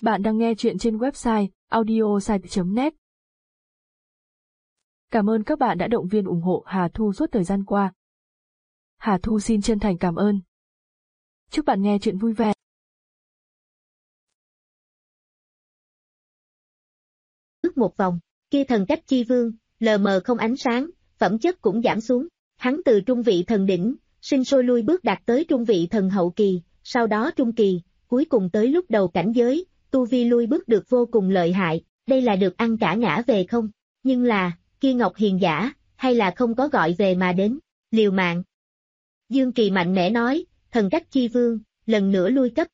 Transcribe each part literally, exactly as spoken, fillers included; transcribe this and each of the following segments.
Bạn đang nghe chuyện trên website audiosite chấm net. Cảm ơn các bạn đã động viên ủng hộ Hà Thu suốt thời gian qua. Hà Thu xin chân thành cảm ơn. Chúc bạn nghe chuyện vui vẻ. Bước một vòng, kia thần cách chi vương, lờ mờ không ánh sáng, phẩm chất cũng giảm xuống. Hắn từ trung vị thần đỉnh, sinh sôi lui bước đạt tới trung vị thần hậu kỳ, sau đó trung kỳ, cuối cùng tới lúc đầu cảnh giới, tu vi lui bước được vô cùng lợi hại, đây là được ăn cả ngã về không? Nhưng là, kia Ngọc Hiền giả, hay là không có gọi về mà đến, liều mạng. Dương Kỳ mạnh mẽ nói, thần cách chi vương, lần nữa lui cấp.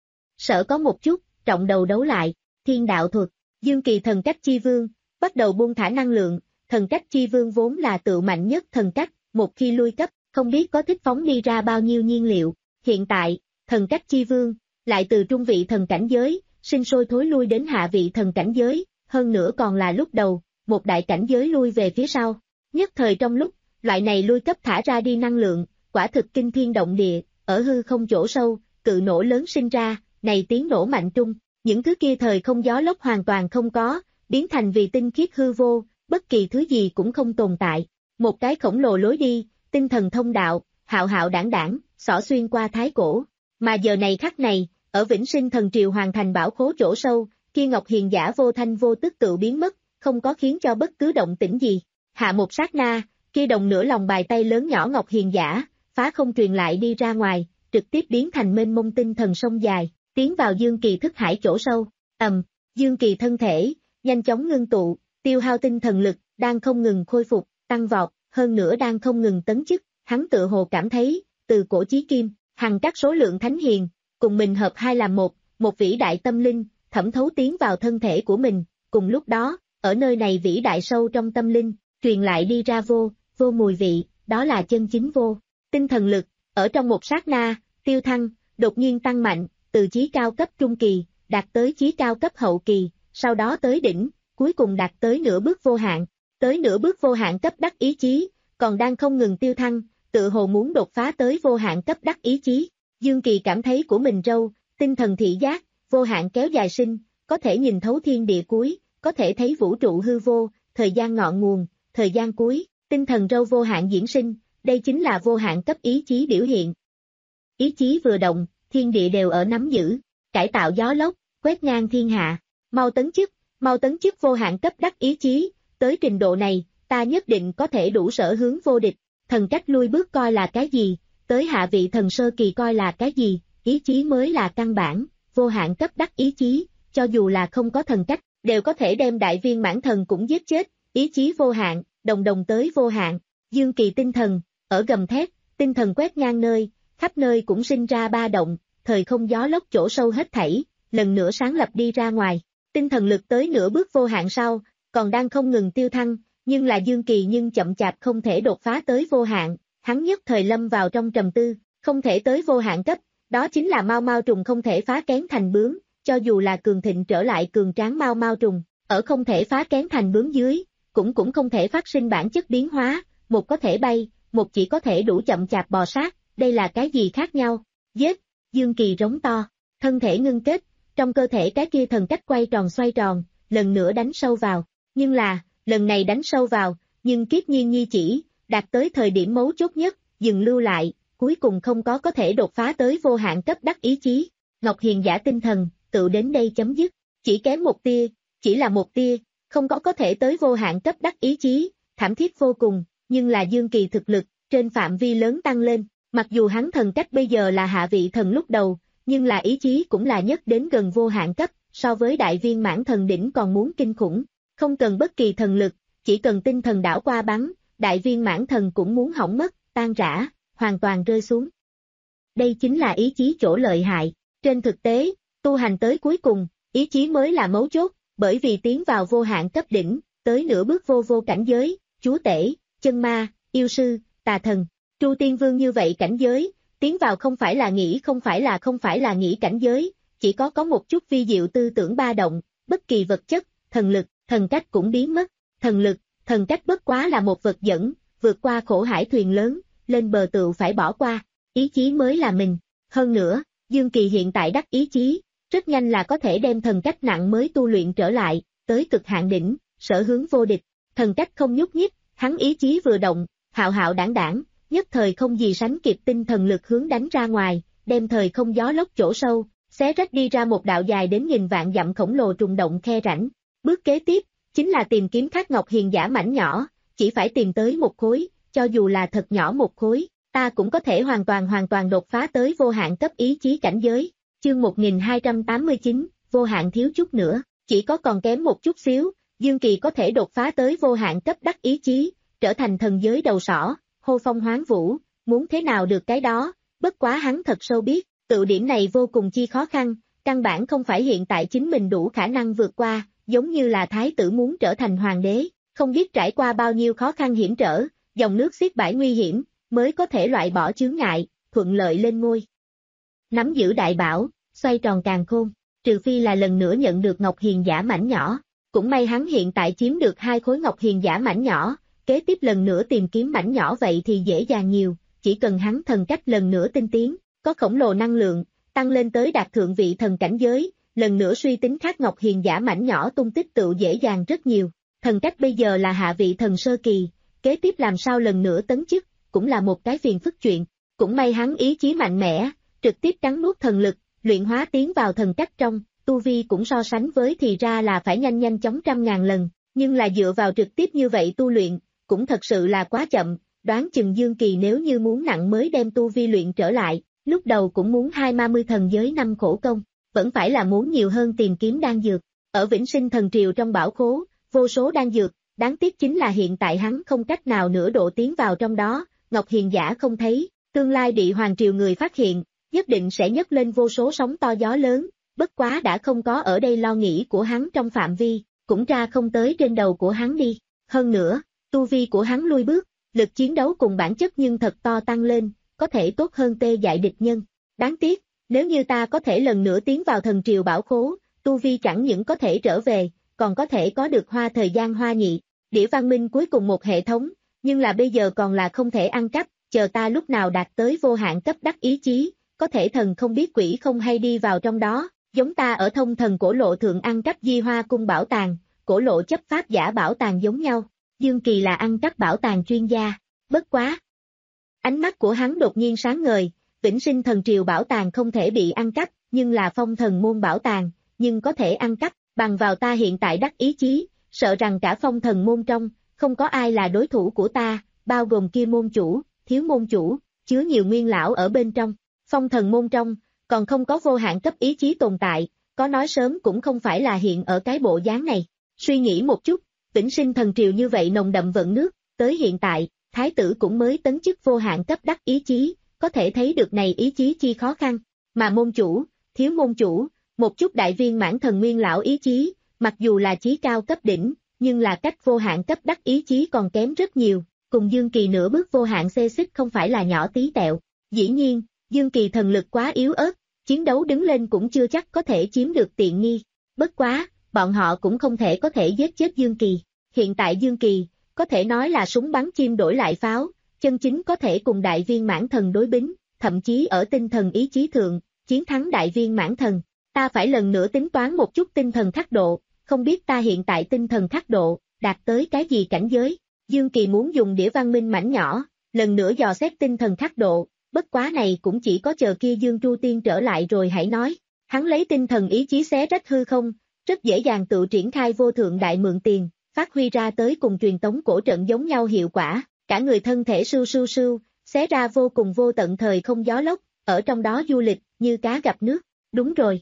Sợ có một chút, trọng đầu đấu lại, thiên đạo thuật, Dương Kỳ thần cách chi vương, bắt đầu buông thả năng lượng, thần cách chi vương vốn là tự mạnh nhất thần cách, một khi lui cấp, không biết có thích phóng đi ra bao nhiêu nhiên liệu, hiện tại, thần cách chi vương, lại từ trung vị thần cảnh giới, sinh sôi thối lui đến hạ vị thần cảnh giới, hơn nữa còn là lúc đầu, một đại cảnh giới lui về phía sau. Nhất thời trong lúc, loại này lui cấp thả ra đi năng lượng, quả thực kinh thiên động địa, ở hư không chỗ sâu, cự nổ lớn sinh ra, này tiếng nổ mạnh trung, những thứ kia thời không gió lốc hoàn toàn không có, biến thành vì tinh khiết hư vô, bất kỳ thứ gì cũng không tồn tại. Một cái khổng lồ lối đi, tinh thần thông đạo, hạo hạo đảng đảng, xỏ xuyên qua thái cổ. Mà giờ này khắc này, ở Vĩnh Sinh Thần Triều hoàn thành bảo khố chỗ sâu, kia Ngọc Hiền giả vô thanh vô tức tự biến mất, không có khiến cho bất cứ động tĩnh gì. Hạ một sát na, kia đồng nửa lòng bài tay lớn nhỏ Ngọc Hiền giả, phá không truyền lại đi ra ngoài, trực tiếp biến thành mênh mông tinh thần sông dài, tiến vào Dương Kỳ thức hải chỗ sâu. Ầm, Dương Kỳ thân thể nhanh chóng ngưng tụ, tiêu hao tinh thần lực, đang không ngừng khôi phục, tăng vọt, hơn nữa đang không ngừng tấn chức. Hắn tự hồ cảm thấy, từ cổ chí kim, hằng các số lượng thánh hiền, cùng mình hợp hai làm một, một vĩ đại tâm linh, thẩm thấu tiến vào thân thể của mình, cùng lúc đó, ở nơi này vĩ đại sâu trong tâm linh, truyền lại đi ra vô, vô mùi vị, đó là chân chính vô. Tinh thần lực, ở trong một sát na, tiêu thăng, đột nhiên tăng mạnh, từ chí cao cấp trung kỳ, đạt tới chí cao cấp hậu kỳ, sau đó tới đỉnh, cuối cùng đạt tới nửa bước vô hạn, tới nửa bước vô hạn cấp đắc ý chí, còn đang không ngừng tiêu thăng, tự hồ muốn đột phá tới vô hạn cấp đắc ý chí. Dương Kỳ cảm thấy của mình râu, tinh thần thị giác, vô hạn kéo dài sinh, có thể nhìn thấu thiên địa cuối, có thể thấy vũ trụ hư vô, thời gian ngọn nguồn, thời gian cuối, tinh thần râu vô hạn diễn sinh, đây chính là vô hạn cấp ý chí biểu hiện. Ý chí vừa động, thiên địa đều ở nắm giữ, cải tạo gió lốc, quét ngang thiên hạ, mau tấn chức, mau tấn chức vô hạn cấp đắc ý chí, tới trình độ này, ta nhất định có thể đủ sở hướng vô địch, thần cách lui bước coi là cái gì, tới hạ vị thần sơ kỳ coi là cái gì, ý chí mới là căn bản, vô hạn cấp đắc ý chí, cho dù là không có thần cách, đều có thể đem đại viên mãn thần cũng giết chết, ý chí vô hạn, đồng đồng tới vô hạn. Dương Kỳ tinh thần, ở gầm thét, tinh thần quét ngang nơi, khắp nơi cũng sinh ra ba động, thời không gió lốc chỗ sâu hết thảy, lần nữa sáng lập đi ra ngoài, tinh thần lực tới nửa bước vô hạn sau, còn đang không ngừng tiêu thăng, nhưng là Dương Kỳ nhưng chậm chạp không thể đột phá tới vô hạn, hắn nhất thời lâm vào trong trầm tư, không thể tới vô hạn cấp, đó chính là mau mau trùng không thể phá kén thành bướm, cho dù là cường thịnh trở lại cường tráng mau mau trùng, ở không thể phá kén thành bướm dưới, cũng cũng không thể phát sinh bản chất biến hóa, một có thể bay, một chỉ có thể đủ chậm chạp bò sát, đây là cái gì khác nhau? Giết! Dương Kỳ rống to, thân thể ngưng kết, trong cơ thể cái kia thần cách quay tròn xoay tròn, lần nữa đánh sâu vào, nhưng là, lần này đánh sâu vào, nhưng kiếp nhiên nhi chỉ, đạt tới thời điểm mấu chốt nhất, dừng lưu lại, cuối cùng không có có thể đột phá tới vô hạn cấp đắc ý chí. Ngọc Hiền giả tinh thần, tự đến đây chấm dứt, chỉ kém một tia, chỉ là một tia, không có có thể tới vô hạn cấp đắc ý chí, thảm thiết vô cùng, nhưng là Dương Kỳ thực lực, trên phạm vi lớn tăng lên, mặc dù hắn thần cách bây giờ là hạ vị thần lúc đầu, nhưng là ý chí cũng là nhất đến gần vô hạn cấp, so với đại viên mãn thần đỉnh còn muốn kinh khủng, không cần bất kỳ thần lực, chỉ cần tinh thần đảo qua bắn, đại viên mãn thần cũng muốn hỏng mất, tan rã, hoàn toàn rơi xuống. Đây chính là ý chí chỗ lợi hại, trên thực tế, tu hành tới cuối cùng, ý chí mới là mấu chốt, bởi vì tiến vào vô hạn cấp đỉnh, tới nửa bước vô vô cảnh giới, chúa tể, chân ma, yêu sư, tà thần, Tru Tiên Vương như vậy cảnh giới, tiến vào không phải là nghĩ không phải là không phải là nghĩ cảnh giới, chỉ có có một chút vi diệu tư tưởng ba động, bất kỳ vật chất, thần lực, thần cách cũng biến mất, thần lực, thần cách bất quá là một vật dẫn, vượt qua khổ hải thuyền lớn, lên bờ tựu phải bỏ qua, ý chí mới là mình. Hơn nữa, Dương Kỳ hiện tại đắc ý chí, rất nhanh là có thể đem thần cách nặng mới tu luyện trở lại, tới cực hạn đỉnh, sở hướng vô địch, thần cách không nhúc nhích, hắn ý chí vừa động, hạo hạo đảng đảng, nhất thời không gì sánh kịp tinh thần lực hướng đánh ra ngoài, đem thời không gió lốc chỗ sâu, xé rách đi ra một đạo dài đến nghìn vạn dặm khổng lồ trùng động khe rãnh. Bước kế tiếp, chính là tìm kiếm Khắc Ngọc Hiền giả mảnh nhỏ, chỉ phải tìm tới một khối, cho dù là thật nhỏ một khối, ta cũng có thể hoàn toàn hoàn toàn đột phá tới vô hạn cấp ý chí cảnh giới. Chương một nghìn hai trăm tám mươi chín, vô hạn thiếu chút nữa, chỉ có còn kém một chút xíu, Dương Kỳ có thể đột phá tới vô hạn cấp đắc ý chí, trở thành thần giới đầu sỏ, hô phong hoán vũ, muốn thế nào được cái đó, bất quá hắn thật sâu biết, tự điểm này vô cùng chi khó khăn, căn bản không phải hiện tại chính mình đủ khả năng vượt qua, giống như là thái tử muốn trở thành hoàng đế, không biết trải qua bao nhiêu khó khăn hiểm trở, dòng nước xiết bãi nguy hiểm, mới có thể loại bỏ chướng ngại, thuận lợi lên ngôi. Nắm giữ đại bảo, xoay tròn càn khôn, trừ phi là lần nữa nhận được Ngọc Hiền giả mảnh nhỏ, cũng may hắn hiện tại chiếm được hai khối Ngọc Hiền giả mảnh nhỏ, kế tiếp lần nữa tìm kiếm mảnh nhỏ vậy thì dễ dàng nhiều, chỉ cần hắn thần cách lần nữa tinh tiến, có khổng lồ năng lượng, tăng lên tới đạt thượng vị thần cảnh giới, lần nữa suy tính Khắc Ngọc Hiền giả mảnh nhỏ tung tích tự dễ dàng rất nhiều. Thần cách bây giờ là hạ vị thần sơ kỳ, kế tiếp làm sao lần nữa tấn chức, cũng là một cái phiền phức chuyện, cũng may hắn ý chí mạnh mẽ, trực tiếp cắn nuốt thần lực, luyện hóa tiến vào thần cách trong, tu vi cũng so sánh với thì ra là phải nhanh nhanh chóng trăm ngàn lần, nhưng là dựa vào trực tiếp như vậy tu luyện, cũng thật sự là quá chậm, đoán chừng Dương Kỳ nếu như muốn nặng mới đem tu vi luyện trở lại, lúc đầu cũng muốn hai ma mươi thần giới năm khổ công, vẫn phải là muốn nhiều hơn tìm kiếm đan dược, ở Vĩnh Sinh Thần Triều trong bảo khố, vô số đan dược, đáng tiếc chính là hiện tại hắn không cách nào nữa độ tiến vào trong đó, Ngọc Hiền giả không thấy, tương lai bị Hoàng Triều người phát hiện, nhất định sẽ nhấc lên vô số sóng to gió lớn, bất quá đã không có ở đây lo nghĩ của hắn trong phạm vi, cũng ra không tới trên đầu của hắn đi, hơn nữa, tu vi của hắn lui bước, lực chiến đấu cùng bản chất nhưng thật to tăng lên, có thể tốt hơn tê dại địch nhân, đáng tiếc, nếu như ta có thể lần nữa tiến vào thần triều bảo khố, tu vi chẳng những có thể trở về, còn có thể có được hoa thời gian hoa nhị, đĩa văn minh cuối cùng một hệ thống, nhưng là bây giờ còn là không thể ăn cắp, chờ ta lúc nào đạt tới vô hạn cấp đắc ý chí, có thể thần không biết quỷ không hay đi vào trong đó, giống ta ở thông thần cổ lộ thượng ăn cắp di hoa cung bảo tàng, cổ lộ chấp pháp giả bảo tàng giống nhau, Dương Kỳ là ăn cắp bảo tàng chuyên gia, bất quá. Ánh mắt của hắn đột nhiên sáng ngời, Vĩnh Sinh Thần Triều bảo tàng không thể bị ăn cắp, nhưng là phong thần môn bảo tàng, nhưng có thể ăn cắp, bằng vào ta hiện tại đắc ý chí, sợ rằng cả phong thần môn trong, không có ai là đối thủ của ta, bao gồm kia môn chủ, thiếu môn chủ, chứa nhiều nguyên lão ở bên trong, phong thần môn trong, còn không có vô hạn cấp ý chí tồn tại, có nói sớm cũng không phải là hiện ở cái bộ dáng này, suy nghĩ một chút, Vĩnh Sinh Thần Triều như vậy nồng đậm vận nước, tới hiện tại, thái tử cũng mới tấn chức vô hạn cấp đắc ý chí, có thể thấy được này ý chí chi khó khăn, mà môn chủ, thiếu môn chủ, một chút đại viên mãn thần nguyên lão ý chí, mặc dù là chí cao cấp đỉnh, nhưng là cách vô hạn cấp đắc ý chí còn kém rất nhiều, cùng Dương Kỳ nửa bước vô hạn xê xích không phải là nhỏ tí tẹo, dĩ nhiên, Dương Kỳ thần lực quá yếu ớt, chiến đấu đứng lên cũng chưa chắc có thể chiếm được tiện nghi, bất quá, bọn họ cũng không thể có thể giết chết Dương Kỳ, hiện tại Dương Kỳ, có thể nói là súng bắn chim đổi lại pháo, chân chính có thể cùng đại viên mãn thần đối bính, thậm chí ở tinh thần ý chí thượng, chiến thắng đại viên mãn thần. Ta phải lần nữa tính toán một chút tinh thần khắc độ, không biết ta hiện tại tinh thần khắc độ, đạt tới cái gì cảnh giới. Dương Kỳ muốn dùng đĩa văn minh mảnh nhỏ, lần nữa dò xét tinh thần khắc độ, bất quá này cũng chỉ có chờ kia Dương Tru Tiên trở lại rồi hãy nói. Hắn lấy tinh thần ý chí xé rách hư không, rất dễ dàng tự triển khai vô thượng đại mượn tiền, phát huy ra tới cùng truyền tống cổ trận giống nhau hiệu quả, cả người thân thể sưu sưu sưu, xé ra vô cùng vô tận thời không gió lốc, ở trong đó du lịch, như cá gặp nước. Đúng rồi.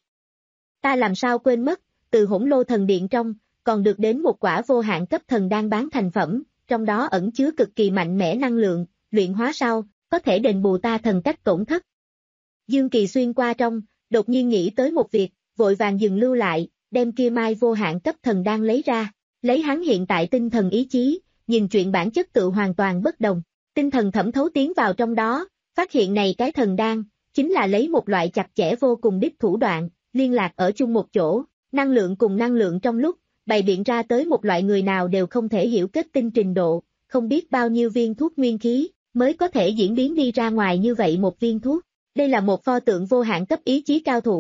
Ta làm sao quên mất, từ Hỗn Lô Thần Điện trong, còn được đến một quả vô hạn cấp thần đan bán thành phẩm, trong đó ẩn chứa cực kỳ mạnh mẽ năng lượng, luyện hóa sau, có thể đền bù ta thần cách tổn thất. Dương Kỳ xuyên qua trong, đột nhiên nghĩ tới một việc, vội vàng dừng lưu lại, đem kia mai vô hạn cấp thần đan lấy ra, lấy hắn hiện tại tinh thần ý chí, nhìn chuyện bản chất tự hoàn toàn bất đồng, tinh thần thẩm thấu tiến vào trong đó, phát hiện này cái thần đan, chính là lấy một loại chặt chẽ vô cùng đích thủ đoạn, liên lạc ở chung một chỗ, năng lượng cùng năng lượng trong lúc, bày biện ra tới một loại người nào đều không thể hiểu kết tinh trình độ, không biết bao nhiêu viên thuốc nguyên khí, mới có thể diễn biến đi ra ngoài như vậy một viên thuốc. Đây là một pho tượng vô hạn cấp ý chí cao thủ,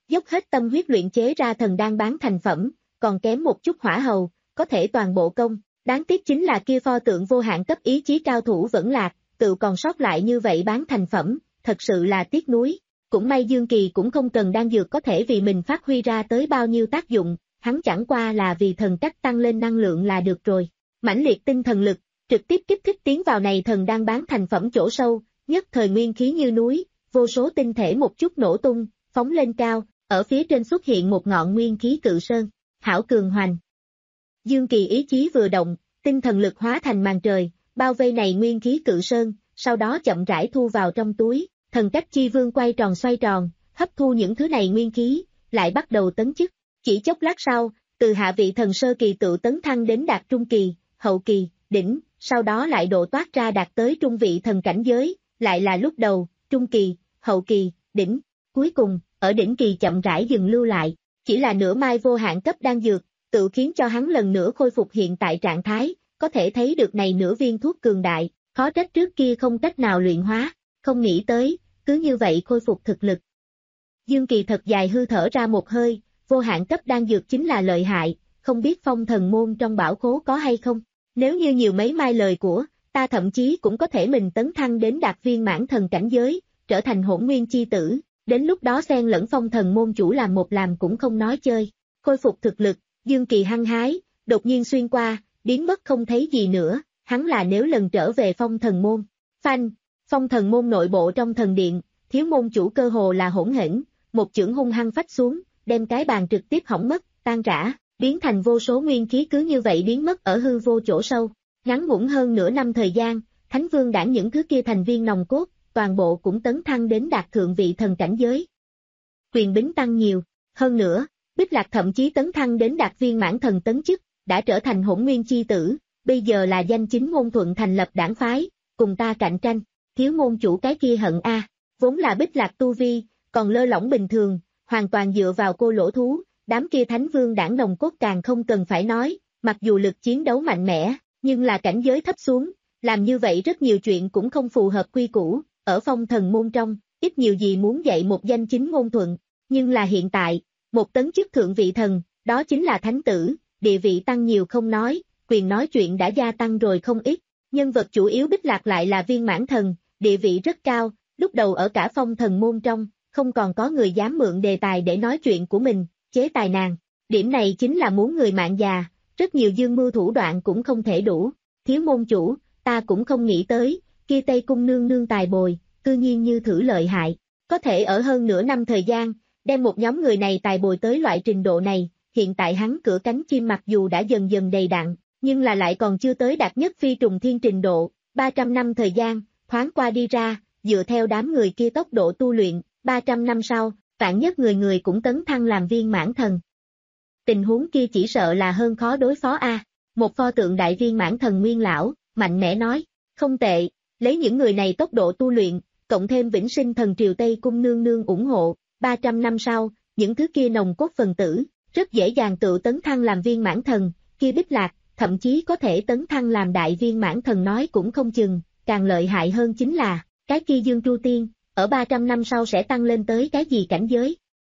dốc hết tâm huyết luyện chế ra thần đan bán thành phẩm, còn kém một chút hỏa hầu, có thể toàn bộ công, đáng tiếc chính là kia pho tượng vô hạn cấp ý chí cao thủ vẫn lạc, tự còn sót lại như vậy bán thành phẩm, thật sự là tiếc nuối. Cũng may Dương Kỳ cũng không cần đan dược có thể vì mình phát huy ra tới bao nhiêu tác dụng, hắn chẳng qua là vì thần cách tăng lên năng lượng là được rồi. Mãnh liệt tinh thần lực, trực tiếp kích thích tiến vào này thần đan bán thành phẩm chỗ sâu, nhất thời nguyên khí như núi, vô số tinh thể một chút nổ tung, phóng lên cao, ở phía trên xuất hiện một ngọn nguyên khí cự sơn, hảo cường hoành. Dương Kỳ ý chí vừa động, tinh thần lực hóa thành màn trời, bao vây này nguyên khí cự sơn, sau đó chậm rãi thu vào trong túi, thần cách chi vương quay tròn xoay tròn, hấp thu những thứ này nguyên khí, lại bắt đầu tấn chức. Chỉ chốc lát sau, từ hạ vị thần sơ kỳ tự tấn thăng đến đạt trung kỳ, hậu kỳ, đỉnh, sau đó lại độ toát ra đạt tới trung vị thần cảnh giới, lại là lúc đầu, trung kỳ, hậu kỳ, đỉnh, cuối cùng, ở đỉnh kỳ chậm rãi dừng lưu lại, chỉ là nửa mai vô hạn cấp đan dược, tự khiến cho hắn lần nữa khôi phục hiện tại trạng thái, có thể thấy được này nửa viên thuốc cường đại, khó trách trước kia không cách nào luyện hóa, không nghĩ tới, cứ như vậy khôi phục thực lực. Dương Kỳ thật dài hư thở ra một hơi, vô hạn cấp đan dược chính là lợi hại, không biết phong thần môn trong bảo khố có hay không, nếu như nhiều mấy mai lời của, ta thậm chí cũng có thể mình tấn thăng đến đạt viên mãn thần cảnh giới, trở thành hỗn nguyên chi tử, đến lúc đó xen lẫn phong thần môn chủ làm một làm cũng không nói chơi, khôi phục thực lực, Dương Kỳ hăng hái, đột nhiên xuyên qua, biến mất không thấy gì nữa, hắn là nếu lần trở về phong thần môn, phanh, phong thần môn nội bộ trong thần điện, thiếu môn chủ cơ hồ là hỗn hển, một chưởng hung hăng phách xuống, đem cái bàn trực tiếp hỏng mất, tan rã, biến thành vô số nguyên khí cứ như vậy biến mất ở hư vô chỗ sâu, ngắn ngủn hơn nửa năm thời gian, Thánh Vương đảng những thứ kia thành viên nòng cốt, toàn bộ cũng tấn thăng đến đạt thượng vị thần cảnh giới. Quyền bính tăng nhiều, hơn nữa, Bích Lạc thậm chí tấn thăng đến đạt viên mãn thần tấn chức, đã trở thành hỗn nguyên chi tử, bây giờ là danh chính ngôn thuận thành lập đảng phái, cùng ta cạnh tranh, thiếu môn chủ cái kia hận a, vốn là Bích Lạc tu vi, còn lơ lỏng bình thường, hoàn toàn dựa vào cô lỗ thú, đám kia Thánh Vương đảng nòng cốt càng không cần phải nói, mặc dù lực chiến đấu mạnh mẽ, nhưng là cảnh giới thấp xuống, làm như vậy rất nhiều chuyện cũng không phù hợp quy củ, ở phong thần môn trong, ít nhiều gì muốn dạy một danh chính ngôn thuận, nhưng là hiện tại, một tấn chức thượng vị thần, đó chính là thánh tử, địa vị tăng nhiều không nói, quyền nói chuyện đã gia tăng rồi không ít, nhân vật chủ yếu Bích Lạc lại là viên mãn thần, địa vị rất cao, lúc đầu ở cả phong thần môn trong, không còn có người dám mượn đề tài để nói chuyện của mình, chế tài nàng, điểm này chính là muốn người mạng già, rất nhiều dương mưu thủ đoạn cũng không thể đủ, thiếu môn chủ, ta cũng không nghĩ tới, kia Tây Cung nương nương tài bồi, cư nhiên như thử lợi hại, có thể ở hơn nửa năm thời gian, đem một nhóm người này tài bồi tới loại trình độ này, hiện tại hắn cửa cánh chim mặc dù đã dần dần đầy đặn, nhưng là lại còn chưa tới đạt nhất phi trùng thiên trình độ, ba trăm năm thời gian, thoáng qua đi ra, dựa theo đám người kia tốc độ tu luyện, ba trăm năm sau, vạn nhất người người cũng tấn thăng làm viên mãn thần. Tình huống kia chỉ sợ là hơn khó đối phó a. Một pho tượng đại viên mãn thần nguyên lão, mạnh mẽ nói, không tệ, lấy những người này tốc độ tu luyện, cộng thêm vĩnh sinh thần triều Tây Cung nương nương ủng hộ, ba trăm năm sau, những thứ kia nồng cốt phần tử, rất dễ dàng tự tấn thăng làm viên mãn thần, kia Bích Lạc, thậm chí có thể tấn thăng làm đại viên mãn thần nói cũng không chừng, càng lợi hại hơn chính là, cái kia Dương Tru Tiên, ở ba trăm năm sau sẽ tăng lên tới cái gì cảnh giới.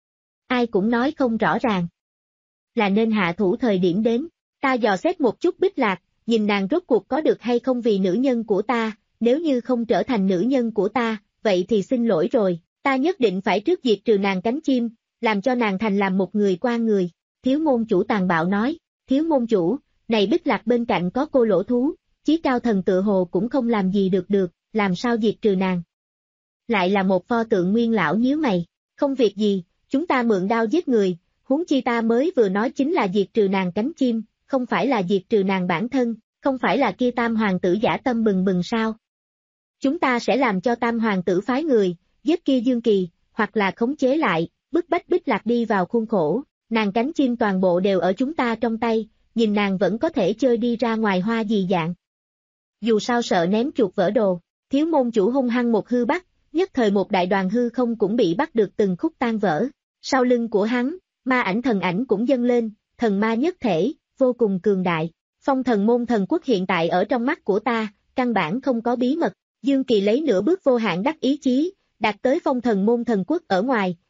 Ai cũng nói không rõ ràng. Là nên hạ thủ thời điểm đến, ta dò xét một chút Bích Lạc, nhìn nàng rốt cuộc có được hay không vì nữ nhân của ta, nếu như không trở thành nữ nhân của ta, vậy thì xin lỗi rồi, ta nhất định phải trước diệt trừ nàng cánh chim, làm cho nàng thành làm một người qua người. Thiếu môn chủ tàn bạo nói, thiếu môn chủ, này Bích Lạc bên cạnh có cô lỗ thú, chí cao thần tự hồ cũng không làm gì được được, làm sao diệt trừ nàng. Lại là một pho tượng nguyên lão nhíu mày, không việc gì, chúng ta mượn đao giết người, huống chi ta mới vừa nói chính là diệt trừ nàng cánh chim, không phải là diệt trừ nàng bản thân, không phải là kia tam hoàng tử giả tâm bừng bừng sao. Chúng ta sẽ làm cho tam hoàng tử phái người, giết kia Dương Kỳ, hoặc là khống chế lại, bức bách Bích Lạc đi vào khuôn khổ, nàng cánh chim toàn bộ đều ở chúng ta trong tay, nhìn nàng vẫn có thể chơi đi ra ngoài hoa gì dạng. Dù sao sợ ném chuột vỡ đồ, thiếu môn chủ hung hăng một hư bắt, nhất thời một đại đoàn hư không cũng bị bắt được từng khúc tan vỡ. Sau lưng của hắn, ma ảnh thần ảnh cũng dâng lên, thần ma nhất thể, vô cùng cường đại. Phong thần môn thần quốc hiện tại ở trong mắt của ta, căn bản không có bí mật. Dương Kỳ lấy nửa bước vô hạn đắc ý chí, đạt tới phong thần môn thần quốc ở ngoài,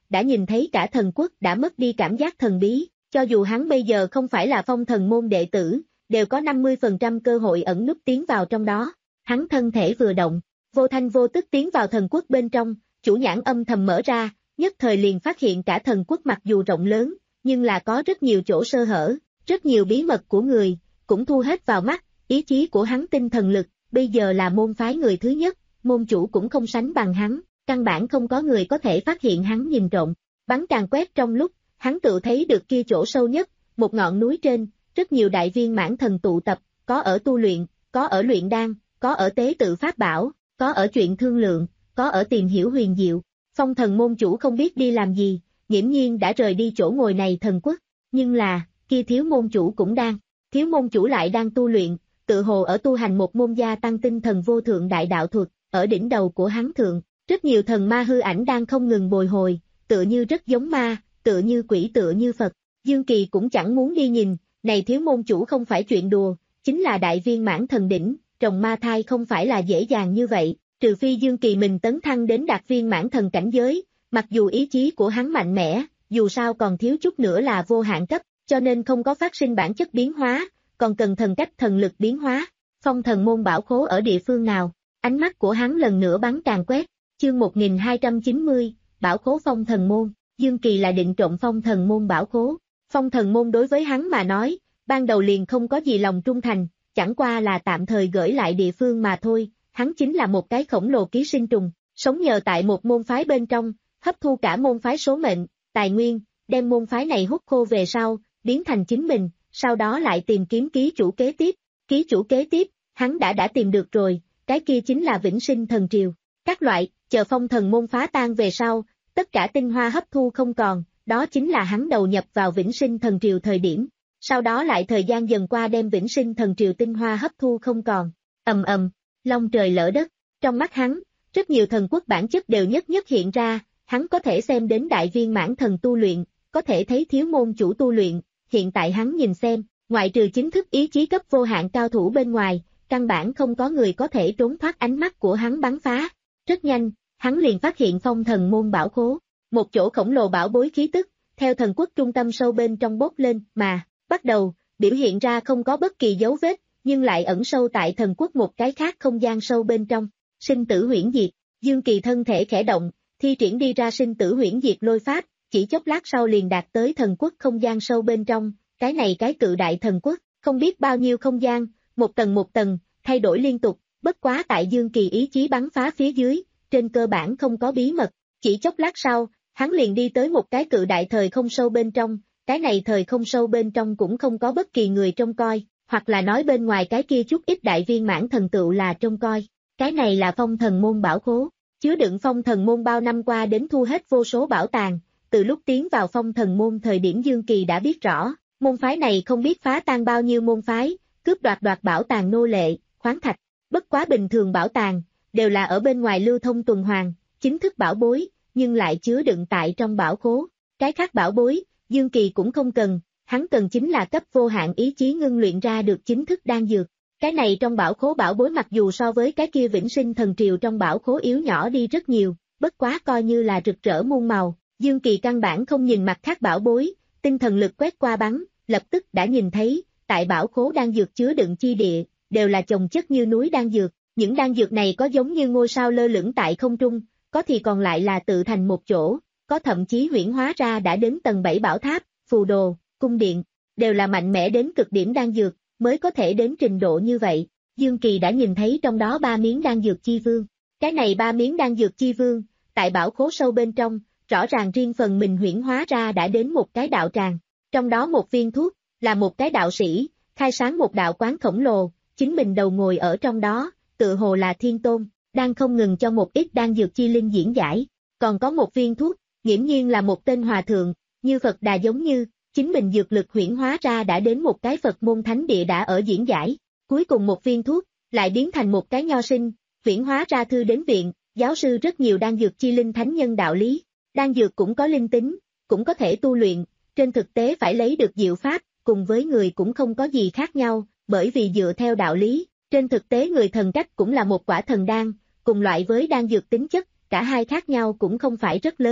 đã nhìn thấy cả thần quốc đã mất đi cảm giác thần bí, cho dù hắn bây giờ không phải là phong thần môn đệ tử, đều có năm mươi phần trăm cơ hội ẩn núp tiến vào trong đó. Hắn thân thể vừa động, vô thanh vô tức tiến vào thần quốc bên trong, chủ nhãn âm thầm mở ra, nhất thời liền phát hiện cả thần quốc mặc dù rộng lớn, nhưng là có rất nhiều chỗ sơ hở, rất nhiều bí mật của người, cũng thu hết vào mắt, ý chí của hắn tinh thần lực, bây giờ là môn phái người thứ nhất, môn chủ cũng không sánh bằng hắn, căn bản không có người có thể phát hiện hắn nhìn trộm. Bắn càng quét trong lúc, hắn tự thấy được kia chỗ sâu nhất, một ngọn núi trên, rất nhiều đại viên mãn thần tụ tập, có ở tu luyện, có ở luyện đan, có ở tế tự pháp bảo, có ở chuyện thương lượng, có ở tìm hiểu huyền diệu. Phong thần môn chủ không biết đi làm gì, nghiễm nhiên đã rời đi chỗ ngồi này thần quốc, nhưng là, kia thiếu môn chủ cũng đang, thiếu môn chủ lại đang tu luyện, tự hồ ở tu hành một môn gia tăng tinh thần vô thượng đại đạo thuật, ở đỉnh đầu của hắn thượng, rất nhiều thần ma hư ảnh đang không ngừng bồi hồi, tựa như rất giống ma, tựa như quỷ tựa như Phật. Dương Kỳ cũng chẳng muốn đi nhìn, này thiếu môn chủ không phải chuyện đùa, chính là đại viên mãn thần đỉnh, trồng ma thai không phải là dễ dàng như vậy, trừ phi Dương Kỳ mình tấn thăng đến đạt viên mãn thần cảnh giới, mặc dù ý chí của hắn mạnh mẽ, dù sao còn thiếu chút nữa là vô hạn cấp, cho nên không có phát sinh bản chất biến hóa, còn cần thần cách thần lực biến hóa. Phong thần môn bảo khố ở địa phương nào? Ánh mắt của hắn lần nữa bắn càng quét, chương một nghìn hai trăm chín mươi, bảo khố phong thần môn, Dương Kỳ là định trộm phong thần môn bảo khố. Phong thần môn đối với hắn mà nói, ban đầu liền không có gì lòng trung thành, chẳng qua là tạm thời gửi lại địa phương mà thôi, hắn chính là một cái khổng lồ ký sinh trùng, sống nhờ tại một môn phái bên trong, hấp thu cả môn phái số mệnh, tài nguyên, đem môn phái này hút khô về sau, biến thành chính mình, sau đó lại tìm kiếm ký chủ kế tiếp, ký chủ kế tiếp, hắn đã đã tìm được rồi, cái kia chính là vĩnh sinh thần triều, các loại, chờ phong thần môn phá tan về sau, tất cả tinh hoa hấp thu không còn, đó chính là hắn đầu nhập vào vĩnh sinh thần triều thời điểm, sau đó lại thời gian dần qua đem vĩnh sinh thần triều tinh hoa hấp thu không còn, ầm ầm, long trời lỡ đất, trong mắt hắn, rất nhiều thần quốc bản chất đều nhất nhất hiện ra, hắn có thể xem đến đại viên mãn thần tu luyện, có thể thấy thiếu môn chủ tu luyện, hiện tại hắn nhìn xem, ngoại trừ chính thức ý chí cấp vô hạn cao thủ bên ngoài, căn bản không có người có thể trốn thoát ánh mắt của hắn bắn phá. Rất nhanh, hắn liền phát hiện phong thần môn bảo khố, một chỗ khổng lồ bảo bối khí tức, theo thần quốc trung tâm sâu bên trong bốc lên, mà, bắt đầu, biểu hiện ra không có bất kỳ dấu vết, nhưng lại ẩn sâu tại thần quốc một cái khác không gian sâu bên trong, sinh tử huyễn diệt, Dương Kỳ thân thể khẽ động, thi triển đi ra sinh tử huyễn diệt lôi pháp, chỉ chốc lát sau liền đạt tới thần quốc không gian sâu bên trong, cái này cái cự đại thần quốc, không biết bao nhiêu không gian, một tầng một tầng, thay đổi liên tục, bất quá tại Dương Kỳ ý chí bắn phá phía dưới, trên cơ bản không có bí mật, chỉ chốc lát sau, hắn liền đi tới một cái cự đại thời không sâu bên trong, cái này thời không sâu bên trong cũng không có bất kỳ người trông coi, hoặc là nói bên ngoài cái kia chút ít đại viên mãn thần tựu là trông coi, cái này là phong thần môn bảo khố, chứa đựng phong thần môn bao năm qua đến thu hết vô số bảo tàng, từ lúc tiến vào phong thần môn thời điểm Dương Kỳ đã biết rõ, môn phái này không biết phá tan bao nhiêu môn phái, cướp đoạt đoạt bảo tàng nô lệ, khoáng thạch, bất quá bình thường bảo tàng, đều là ở bên ngoài lưu thông tuần hoàn, chính thức bảo bối, nhưng lại chứa đựng tại trong bảo khố, cái khác bảo bối, Dương Kỳ cũng không cần, hắn cần chính là cấp vô hạn ý chí ngưng luyện ra được chính thức đan dược. Cái này trong bảo khố bảo bối mặc dù so với cái kia vĩnh sinh thần triều trong bảo khố yếu nhỏ đi rất nhiều, bất quá coi như là rực rỡ muôn màu, Dương Kỳ căn bản không nhìn mặt khác bảo bối, tinh thần lực quét qua bắn, lập tức đã nhìn thấy, tại bảo khố đan dược chứa đựng chi địa, đều là chồng chất như núi đan dược, những đan dược này có giống như ngôi sao lơ lửng tại không trung, có thì còn lại là tự thành một chỗ, có thậm chí huyễn hóa ra đã đến tầng bảy bảo tháp, phù đồ, cung điện, đều là mạnh mẽ đến cực điểm đan dược, mới có thể đến trình độ như vậy. Dương Kỳ đã nhìn thấy trong đó ba miếng đan dược chi vương. Cái này ba miếng đan dược chi vương, tại bảo khố sâu bên trong, rõ ràng riêng phần mình huyễn hóa ra đã đến một cái đạo tràng. Trong đó một viên thuốc, là một cái đạo sĩ, khai sáng một đạo quán khổng lồ, chính mình đầu ngồi ở trong đó, tự hồ là thiên tôn, đang không ngừng cho một ít đan dược chi linh diễn giải. Còn có một viên thuốc, nghiễm nhiên là một tên hòa thượng, như Phật Đà giống như, chính mình dược lực huyễn hóa ra đã đến một cái Phật môn thánh địa đã ở diễn giải. Cuối cùng một viên thuốc, lại biến thành một cái nho sinh, huyễn hóa ra thư đến viện, giáo sư rất nhiều đan dược chi linh thánh nhân đạo lý. Đan dược cũng có linh tính, cũng có thể tu luyện, trên thực tế phải lấy được diệu pháp, cùng với người cũng không có gì khác nhau, bởi vì dựa theo đạo lý, trên thực tế người thần cách cũng là một quả thần đan, cùng loại với đan dược tính chất, cả hai khác nhau cũng không phải rất lớn.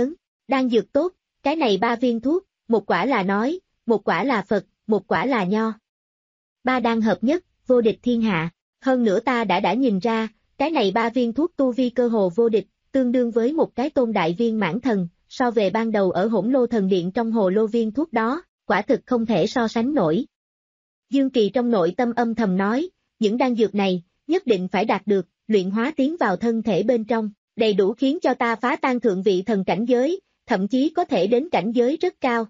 Đan dược tốt, cái này ba viên thuốc, một quả là nói, một quả là Phật, một quả là Nho. Ba đan hợp nhất, vô địch thiên hạ, hơn nữa ta đã đã nhìn ra, cái này ba viên thuốc tu vi cơ hồ vô địch, tương đương với một cái tôn đại viên mãn thần, so về ban đầu ở Hỗn Lô Thần Điện trong hồ lô viên thuốc đó, quả thực không thể so sánh nổi. Dương Kỳ trong nội tâm âm thầm nói, những đan dược này, nhất định phải đạt được, luyện hóa tiến vào thân thể bên trong, đầy đủ khiến cho ta phá tan thượng vị thần cảnh giới, thậm chí có thể đến cảnh giới rất cao.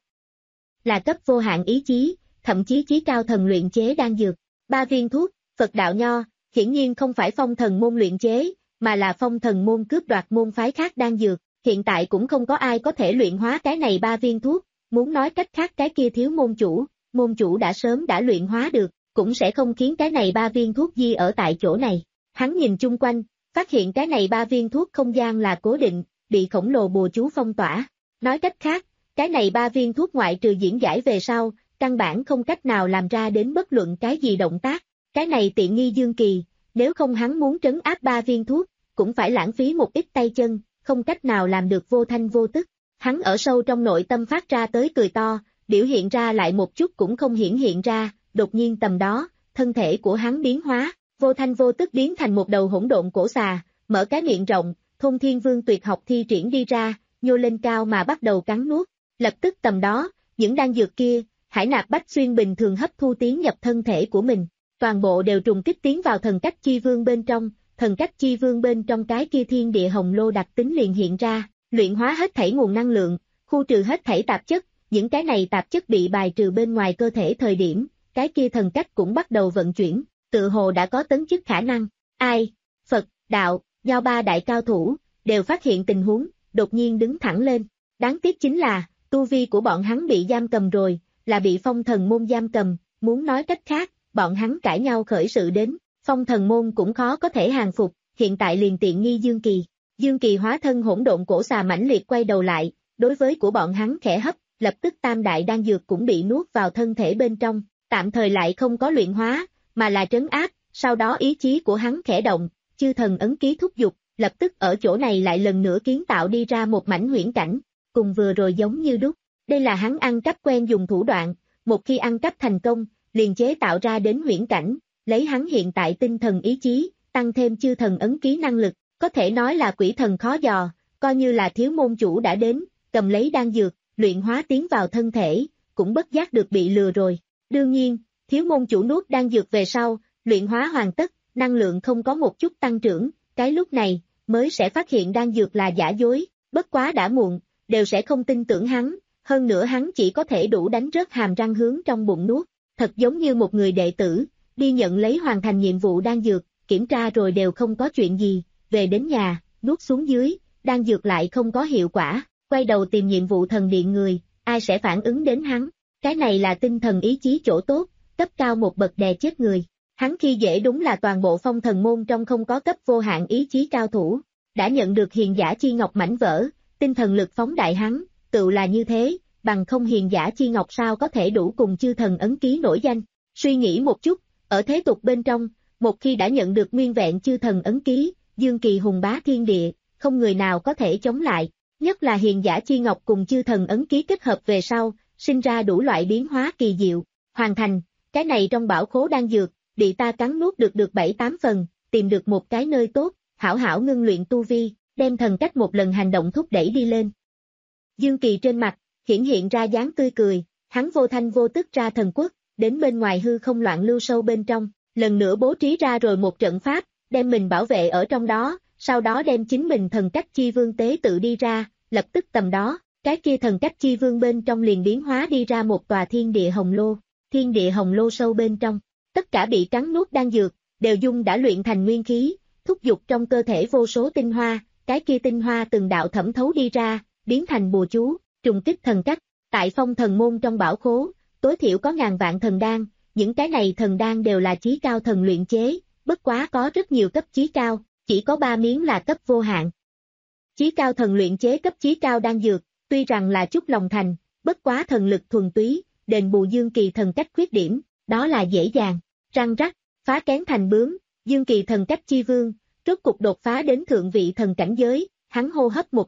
Là cấp vô hạn ý chí, thậm chí chí cao thần luyện chế đan dược. Ba viên thuốc, Phật đạo Nho, hiển nhiên không phải phong thần môn luyện chế, mà là phong thần môn cướp đoạt môn phái khác đan dược, hiện tại cũng không có ai có thể luyện hóa cái này ba viên thuốc, muốn nói cách khác cái kia thiếu môn chủ, môn chủ đã sớm đã luyện hóa được, cũng sẽ không khiến cái này ba viên thuốc di ở tại chỗ này. Hắn nhìn chung quanh, phát hiện cái này ba viên thuốc không gian là cố định, bị khổng lồ bùa chú phong tỏa. Nói cách khác, cái này ba viên thuốc ngoại trừ diễn giải về sau, căn bản không cách nào làm ra đến bất luận cái gì động tác. Cái này tiện nghi Dương Kỳ, nếu không hắn muốn trấn áp ba viên thuốc, cũng phải lãng phí một ít tay chân, không cách nào làm được vô thanh vô tức. Hắn ở sâu trong nội tâm phát ra tới cười to, biểu hiện ra lại một chút cũng không hiển hiện ra, đột nhiên tầm đó, thân thể của hắn biến hóa, vô thanh vô tức biến thành một đầu hỗn độn cổ xà, mở cái miệng rộng, Thôn Thiên Vương tuyệt học thi triển đi ra, nhô lên cao mà bắt đầu cắn nuốt. Lập tức tầm đó, những đan dược kia, Hải Nạp Bách Xuyên bình thường hấp thu tiến nhập thân thể của mình, toàn bộ đều trùng kích tiến vào thần cách chi vương bên trong, thần cách chi vương bên trong cái kia thiên địa hồng lô đặc tính liền hiện ra, luyện hóa hết thảy nguồn năng lượng, khu trừ hết thảy tạp chất, những cái này tạp chất bị bài trừ bên ngoài cơ thể thời điểm, cái kia thần cách cũng bắt đầu vận chuyển, tự hồ đã có tấn chức khả năng. Ai, Phật, Đạo, Nho ba đại cao thủ, đều phát hiện tình huống, đột nhiên đứng thẳng lên. Đáng tiếc chính là, tu vi của bọn hắn bị giam cầm rồi, là bị phong thần môn giam cầm, muốn nói cách khác, bọn hắn cãi nhau khởi sự đến, phong thần môn cũng khó có thể hàng phục, hiện tại liền tiện nghi Dương Kỳ. Dương Kỳ hóa thân hỗn độn cổ xà mãnh liệt quay đầu lại, đối với của bọn hắn khẽ hấp, lập tức tam đại đan dược cũng bị nuốt vào thân thể bên trong, tạm thời lại không có luyện hóa, mà là trấn áp, sau đó ý chí của hắn khẽ động, chư thần ấn ký thúc giục, lập tức ở chỗ này lại lần nữa kiến tạo đi ra một mảnh huyễn cảnh, cùng vừa rồi giống như đúc. Đây là hắn ăn cắp quen dùng thủ đoạn, một khi ăn cắp thành công, liền chế tạo ra đến huyễn cảnh, lấy hắn hiện tại tinh thần ý chí, tăng thêm chư thần ấn ký năng lực, có thể nói là quỷ thần khó dò, coi như là thiếu môn chủ đã đến, cầm lấy đan dược, luyện hóa tiến vào thân thể, cũng bất giác được bị lừa rồi. Đương nhiên, thiếu môn chủ nuốt đan dược về sau, luyện hóa hoàn tất, năng lượng không có một chút tăng trưởng, cái lúc này, mới sẽ phát hiện đan dược là giả dối, bất quá đã muộn, đều sẽ không tin tưởng hắn, hơn nữa hắn chỉ có thể đủ đánh rớt hàm răng hướng trong bụng nuốt, thật giống như một người đệ tử, đi nhận lấy hoàn thành nhiệm vụ đan dược, kiểm tra rồi đều không có chuyện gì, về đến nhà, nuốt xuống dưới, đan dược lại không có hiệu quả, quay đầu tìm nhiệm vụ thần điện người, ai sẽ phản ứng đến hắn, cái này là tinh thần ý chí chỗ tốt, cấp cao một bậc đè chết người. Hắn khi dễ đúng là toàn bộ phong thần môn trong không có cấp vô hạn ý chí cao thủ, đã nhận được hiền giả chi ngọc mảnh vỡ, tinh thần lực phóng đại hắn, tự là như thế, bằng không hiền giả chi ngọc sao có thể đủ cùng chư thần ấn ký nổi danh. Suy nghĩ một chút, ở thế tục bên trong, một khi đã nhận được nguyên vẹn chư thần ấn ký, Dương Kỳ hùng bá thiên địa, không người nào có thể chống lại, nhất là hiền giả chi ngọc cùng chư thần ấn ký kết hợp về sau, sinh ra đủ loại biến hóa kỳ diệu, hoàn thành, cái này trong bảo khố đang dược, bị ta cắn nuốt được được bảy tám phần, tìm được một cái nơi tốt, hảo hảo ngưng luyện tu vi, đem thần cách một lần hành động thúc đẩy đi lên. Dương Kỳ trên mặt, hiển hiện ra dáng tươi cười, hắn vô thanh vô tức ra thần quốc, đến bên ngoài hư không loạn lưu sâu bên trong, lần nữa bố trí ra rồi một trận pháp, đem mình bảo vệ ở trong đó, sau đó đem chính mình thần cách chi vương tế tự đi ra, lập tức tầm đó, cái kia thần cách chi vương bên trong liền biến hóa đi ra một tòa thiên địa hồng lô, thiên địa hồng lô sâu bên trong. Tất cả bị cắn nuốt đan dược, đều dung đã luyện thành nguyên khí, thúc giục trong cơ thể vô số tinh hoa, cái kia tinh hoa từng đạo thẩm thấu đi ra, biến thành bùa chú, trùng kích thần cách. Tại phong thần môn trong bảo khố, tối thiểu có ngàn vạn thần đan, những cái này thần đan đều là chí cao thần luyện chế, bất quá có rất nhiều cấp chí cao, chỉ có ba miếng là cấp vô hạn. Chí cao thần luyện chế cấp chí cao đan dược, tuy rằng là chút lòng thành, bất quá thần lực thuần túy, đền bù Dương Kỳ thần cách khuyết điểm, đó là dễ dàng. Răng rắc, phá kén thành bướm, Dương Kỳ thần cách chi vương, rốt cục đột phá đến thượng vị thần cảnh giới, hắn hô hấp một chút,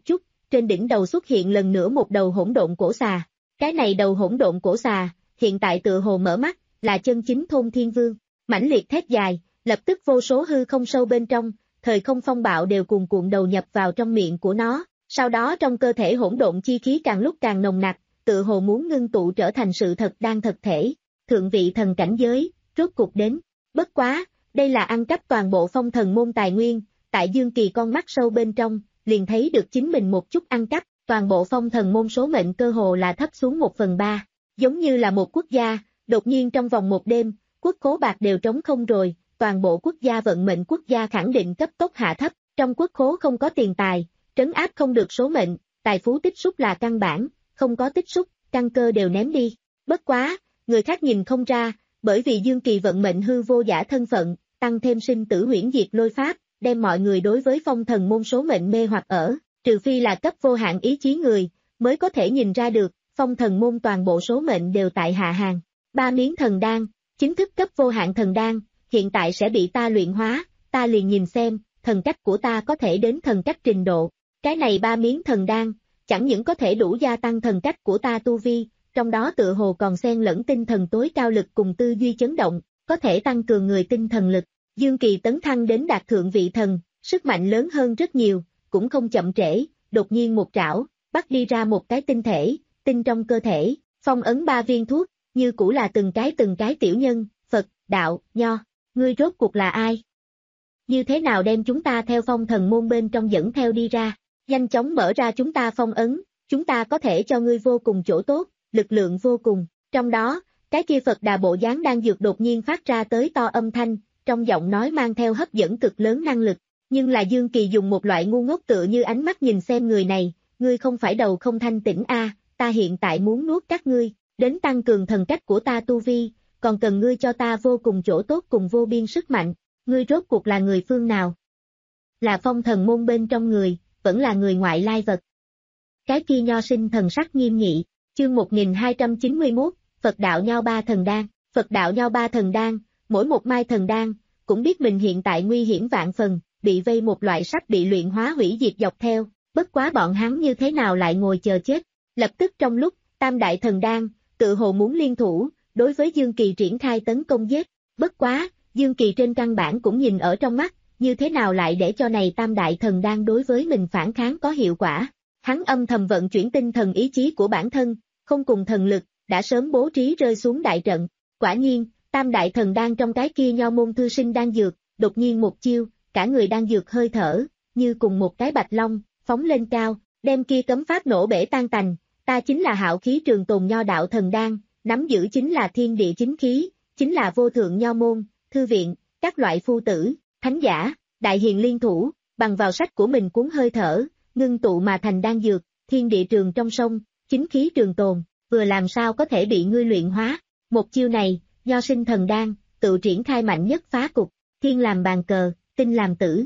trên đỉnh đầu xuất hiện lần nữa một đầu hỗn độn cổ xà. Cái này đầu hỗn độn cổ xà, hiện tại tựa hồ mở mắt, là chân chính thôn thiên vương. Mãnh liệt thét dài, lập tức vô số hư không sâu bên trong, thời không phong bạo đều cuồn cuộn đầu nhập vào trong miệng của nó, sau đó trong cơ thể hỗn độn chi khí càng lúc càng nồng nặc, tựa hồ muốn ngưng tụ trở thành sự thật đang thật thể. Thượng vị thần cảnh giới, rốt cục đến. Bất quá, đây là ăn cắp toàn bộ phong thần môn tài nguyên, tại Dương Kỳ con mắt sâu bên trong, liền thấy được chính mình một chút ăn cắp, toàn bộ phong thần môn số mệnh cơ hồ là thấp xuống một phần ba, giống như là một quốc gia, đột nhiên trong vòng một đêm, quốc khố bạc đều trống không rồi, toàn bộ quốc gia vận mệnh quốc gia khẳng định cấp tốc hạ thấp, trong quốc khố không có tiền tài, trấn áp không được số mệnh, tài phú tích xúc là căn bản, không có tích xúc, căn cơ đều ném đi. Bất quá, người khác nhìn không ra, bởi vì Dương Kỳ vận mệnh hư vô giả thân phận, tăng thêm sinh tử huyễn diệt lôi pháp, đem mọi người đối với phong thần môn số mệnh mê hoặc ở, trừ phi là cấp vô hạn ý chí người, mới có thể nhìn ra được, phong thần môn toàn bộ số mệnh đều tại hạ hàng. Ba miếng thần đan, chính thức cấp vô hạn thần đan, hiện tại sẽ bị ta luyện hóa, ta liền nhìn xem, thần cách của ta có thể đến thần cách trình độ. Cái này ba miếng thần đan, chẳng những có thể đủ gia tăng thần cách của ta tu vi, trong đó tựa hồ còn xen lẫn tinh thần tối cao lực cùng tư duy chấn động, có thể tăng cường người tinh thần lực. Dương Kỳ tấn thăng đến đạt thượng vị thần, sức mạnh lớn hơn rất nhiều, cũng không chậm trễ, đột nhiên một trảo, bắt đi ra một cái tinh thể, tinh trong cơ thể, phong ấn ba viên thuốc, như cũ là từng cái từng cái tiểu nhân, Phật, đạo, Nho, ngươi rốt cuộc là ai? Như thế nào đem chúng ta theo phong thần môn bên trong dẫn theo đi ra, nhanh chóng mở ra chúng ta phong ấn, chúng ta có thể cho ngươi vô cùng chỗ tốt, lực lượng vô cùng, trong đó, cái kia Phật Đà bộ dáng đang dược đột nhiên phát ra tới to âm thanh, trong giọng nói mang theo hấp dẫn cực lớn năng lực, nhưng là Dương Kỳ dùng một loại ngu ngốc tựa như ánh mắt nhìn xem người này, ngươi không phải đầu không thanh tỉnh a, ta hiện tại muốn nuốt các ngươi, đến tăng cường thần cách của ta tu vi, còn cần ngươi cho ta vô cùng chỗ tốt cùng vô biên sức mạnh, ngươi rốt cuộc là người phương nào? Là phong thần môn bên trong người, vẫn là người ngoại lai vật. Cái kia Nho sinh thần sắc nghiêm nghị, chương một nghìn hai trăm chín mươi mốt, Phật đạo Nho ba thần đan, Phật đạo Nho ba thần đan, mỗi một mai thần đan, cũng biết mình hiện tại nguy hiểm vạn phần, bị vây một loại sắp bị luyện hóa hủy diệt dọc theo, bất quá bọn hắn như thế nào lại ngồi chờ chết, lập tức trong lúc, tam đại thần đan, tự hồ muốn liên thủ, đối với Dương Kỳ triển khai tấn công giết, bất quá, Dương Kỳ trên căn bản cũng nhìn ở trong mắt, như thế nào lại để cho này tam đại thần đan đối với mình phản kháng có hiệu quả, hắn âm thầm vận chuyển tinh thần ý chí của bản thân, không cùng thần lực, đã sớm bố trí rơi xuống đại trận, quả nhiên, tam đại thần đan trong cái kia Nho môn thư sinh đan dược, đột nhiên một chiêu, cả người đan dược hơi thở, như cùng một cái bạch long, phóng lên cao, đem kia cấm pháp nổ bể tan tành, ta chính là hạo khí trường tồn Nho đạo thần đan, nắm giữ chính là thiên địa chính khí, chính là vô thượng Nho môn, thư viện, các loại phu tử, thánh giả, đại hiền liên thủ, bằng vào sách của mình cuốn hơi thở, ngưng tụ mà thành đan dược, thiên địa trường trong sông, chính khí trường tồn, vừa làm sao có thể bị ngươi luyện hóa, một chiêu này, Nho sinh thần đan, tự triển khai mạnh nhất phá cục, thiên làm bàn cờ, tinh làm tử.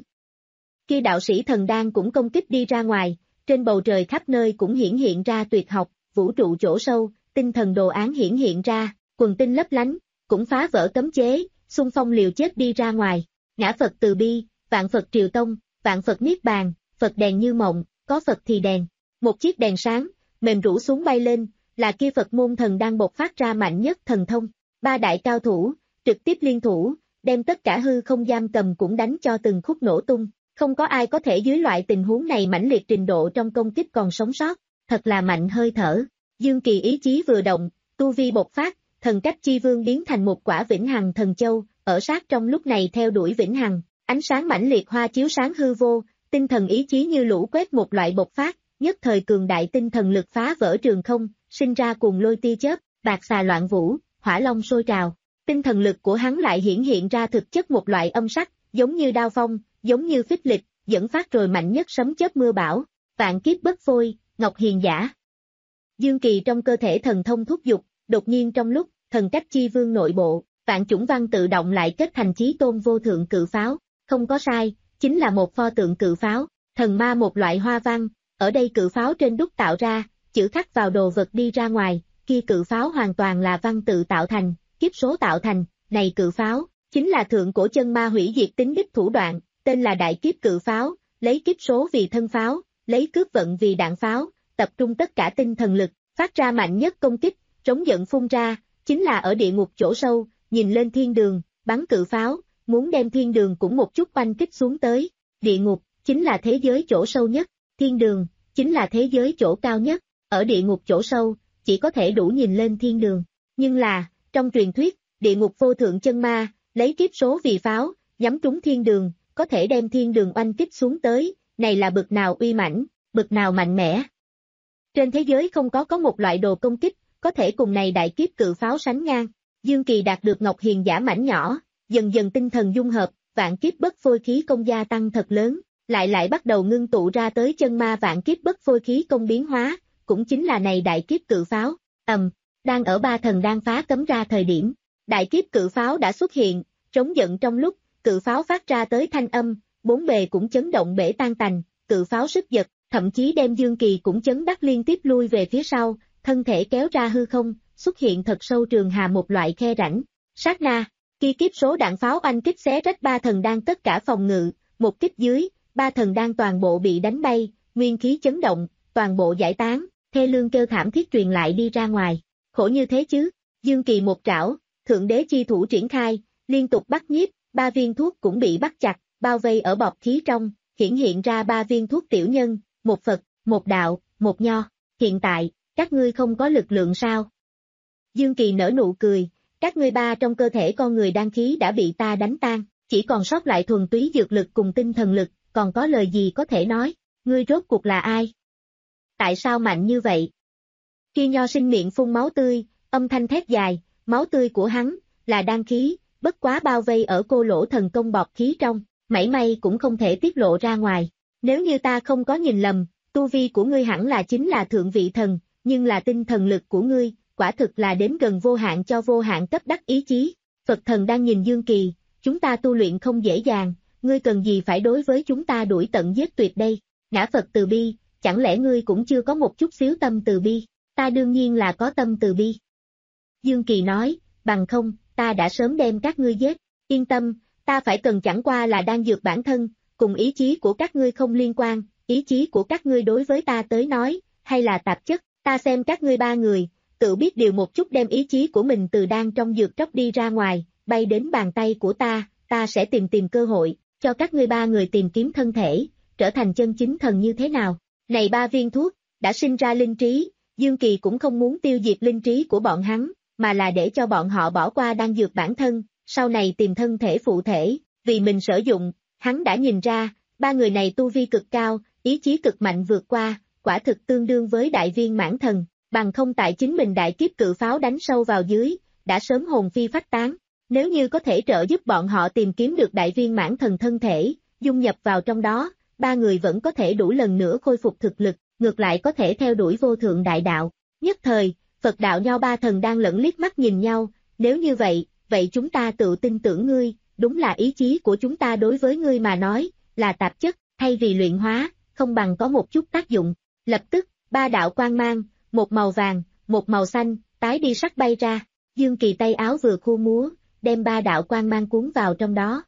Kia đạo sĩ thần đan cũng công kích đi ra ngoài, trên bầu trời khắp nơi cũng hiển hiện ra tuyệt học, vũ trụ chỗ sâu, tinh thần đồ án hiển hiện ra, quần tinh lấp lánh, cũng phá vỡ cấm chế, xung phong liều chết đi ra ngoài, ngã Phật từ bi, vạn Phật triều tông, vạn Phật niết bàn, Phật đèn như mộng, có Phật thì đèn, một chiếc đèn sáng, mềm rũ xuống bay lên, là kia Phật môn thần đang bộc phát ra mạnh nhất thần thông, ba đại cao thủ, trực tiếp liên thủ, đem tất cả hư không giam cầm cũng đánh cho từng khúc nổ tung, không có ai có thể dưới loại tình huống này mãnh liệt trình độ trong công kích còn sống sót, thật là mạnh hơi thở, Dương Kỳ ý chí vừa động, tu vi bộc phát, thần cách chi vương biến thành một quả vĩnh hằng thần châu, ở sát trong lúc này theo đuổi vĩnh hằng, ánh sáng mãnh liệt hoa chiếu sáng hư vô, tinh thần ý chí như lũ quét một loại bộc phát, nhất thời cường đại tinh thần lực phá vỡ trường không, sinh ra cùng lôi tia chớp, bạc xà loạn vũ, hỏa long sôi trào. Tinh thần lực của hắn lại hiển hiện ra thực chất một loại âm sắc, giống như đao phong, giống như phích lịch, dẫn phát rồi mạnh nhất sấm chớp mưa bão, vạn kiếp bất phôi, ngọc hiền giả. Dương Kỳ trong cơ thể thần thông thúc dục, đột nhiên trong lúc, thần cách chi vương nội bộ, vạn chủng văn tự động lại kết thành chí tôn vô thượng cự pháo, không có sai, chính là một pho tượng cự pháo, thần ma một loại hoa văn, ở đây cự pháo trên đúc tạo ra, chữ khắc vào đồ vật đi ra ngoài, kia cự pháo hoàn toàn là văn tự tạo thành, kiếp số tạo thành, này cự pháo, chính là thượng cổ chân ma hủy diệt tính đích thủ đoạn, tên là đại kiếp cự pháo, lấy kiếp số vì thân pháo, lấy cướp vận vì đạn pháo, tập trung tất cả tinh thần lực, phát ra mạnh nhất công kích, trống giận phun ra, chính là ở địa ngục chỗ sâu, nhìn lên thiên đường, bắn cự pháo, muốn đem thiên đường cũng một chút oanh kích xuống tới. Địa ngục, chính là thế giới chỗ sâu nhất, thiên đường, chính là thế giới chỗ cao nhất, ở địa ngục chỗ sâu, chỉ có thể đủ nhìn lên thiên đường. Nhưng là, trong truyền thuyết, địa ngục vô thượng chân ma, lấy kiếp số vì pháo, nhắm trúng thiên đường, có thể đem thiên đường oanh kích xuống tới, này là bực nào uy mãnh, bực nào mạnh mẽ. Trên thế giới không có có một loại đồ công kích, có thể cùng này đại kiếp cự pháo sánh ngang. Dương Kỳ đạt được Ngọc Hiền giả mảnh nhỏ, dần dần tinh thần dung hợp, vạn kiếp bất phôi khí công gia tăng thật lớn, lại lại bắt đầu ngưng tụ ra tới chân ma vạn kiếp bất phôi khí công biến hóa, cũng chính là này đại kiếp cự pháo. Ầm, um, đang ở ba thần đang phá cấm ra thời điểm, đại kiếp cự pháo đã xuất hiện, trống giận trong lúc, cự pháo phát ra tới thanh âm, bốn bề cũng chấn động bể tan tành, cự pháo sức giật, thậm chí đem Dương Kỳ cũng chấn đắc liên tiếp lui về phía sau, thân thể kéo ra hư không, xuất hiện thật sâu trường hà một loại khe rãnh. Sát na, khi kiếp số đạn pháo oanh kích xé rách ba thần đang tất cả phòng ngự, một kích dưới, ba thần đang toàn bộ bị đánh bay, nguyên khí chấn động, toàn bộ giải tán, thê lương kêu thảm thiết truyền lại đi ra ngoài. Khổ như thế chứ, Dương Kỳ một trảo, thượng đế chi thủ triển khai, liên tục bắt nhiếp, ba viên thuốc cũng bị bắt chặt, bao vây ở bọt khí trong, hiển hiện ra ba viên thuốc tiểu nhân, một Phật, một đạo, một nho. Hiện tại, các ngươi không có lực lượng sao? Dương Kỳ nở nụ cười, các ngươi ba trong cơ thể con người đan khí đã bị ta đánh tan, chỉ còn sót lại thuần túy dược lực cùng tinh thần lực, còn có lời gì có thể nói, ngươi rốt cuộc là ai? Tại sao mạnh như vậy? Khi nho sinh miệng phun máu tươi, âm thanh thét dài, máu tươi của hắn, là đan khí, bất quá bao vây ở cô lỗ thần công bọt khí trong, mảy may cũng không thể tiết lộ ra ngoài. Nếu như ta không có nhìn lầm, tu vi của ngươi hẳn là chính là thượng vị thần, nhưng là tinh thần lực của ngươi, quả thực là đến gần vô hạn cho vô hạn cấp đắc ý chí. Phật thần đang nhìn Dương Kỳ, chúng ta tu luyện không dễ dàng, ngươi cần gì phải đối với chúng ta đuổi tận giết tuyệt đây? Ngã Phật từ bi, chẳng lẽ ngươi cũng chưa có một chút xíu tâm từ bi? Ta đương nhiên là có tâm từ bi. Dương Kỳ nói, bằng không, ta đã sớm đem các ngươi giết. Yên tâm, ta phải cần chẳng qua là đang dược bản thân, cùng ý chí của các ngươi không liên quan, ý chí của các ngươi đối với ta tới nói, hay là tạp chất, ta xem các ngươi ba người, tự biết điều một chút đem ý chí của mình từ đang trong dược tróc đi ra ngoài, bay đến bàn tay của ta, ta sẽ tìm tìm cơ hội, cho các ngươi ba người tìm kiếm thân thể, trở thành chân chính thần như thế nào. Này ba viên thuốc, đã sinh ra linh trí, Dương Kỳ cũng không muốn tiêu diệt linh trí của bọn hắn, mà là để cho bọn họ bỏ qua đan dược bản thân, sau này tìm thân thể phụ thể, vì mình sử dụng, hắn đã nhìn ra, ba người này tu vi cực cao, ý chí cực mạnh vượt qua, quả thực tương đương với đại viên mãn thần, bằng không tại chính mình đại kiếp cự pháo đánh sâu vào dưới, đã sớm hồn phi phách tán. Nếu như có thể trợ giúp bọn họ tìm kiếm được đại viên mãn thần thân thể, dung nhập vào trong đó, ba người vẫn có thể đủ lần nữa khôi phục thực lực, ngược lại có thể theo đuổi vô thượng đại đạo. Nhất thời, Phật đạo nho ba thần đang lẫn liếc mắt nhìn nhau, nếu như vậy, vậy chúng ta tự tin tưởng ngươi, đúng là ý chí của chúng ta đối với ngươi mà nói, là tạp chất, thay vì luyện hóa, không bằng có một chút tác dụng. Lập tức, ba đạo quang mang, một màu vàng, một màu xanh, tái đi sắc bay ra, Dương Kỳ tay áo vừa khu múa, đem ba đạo quang mang cuốn vào trong đó.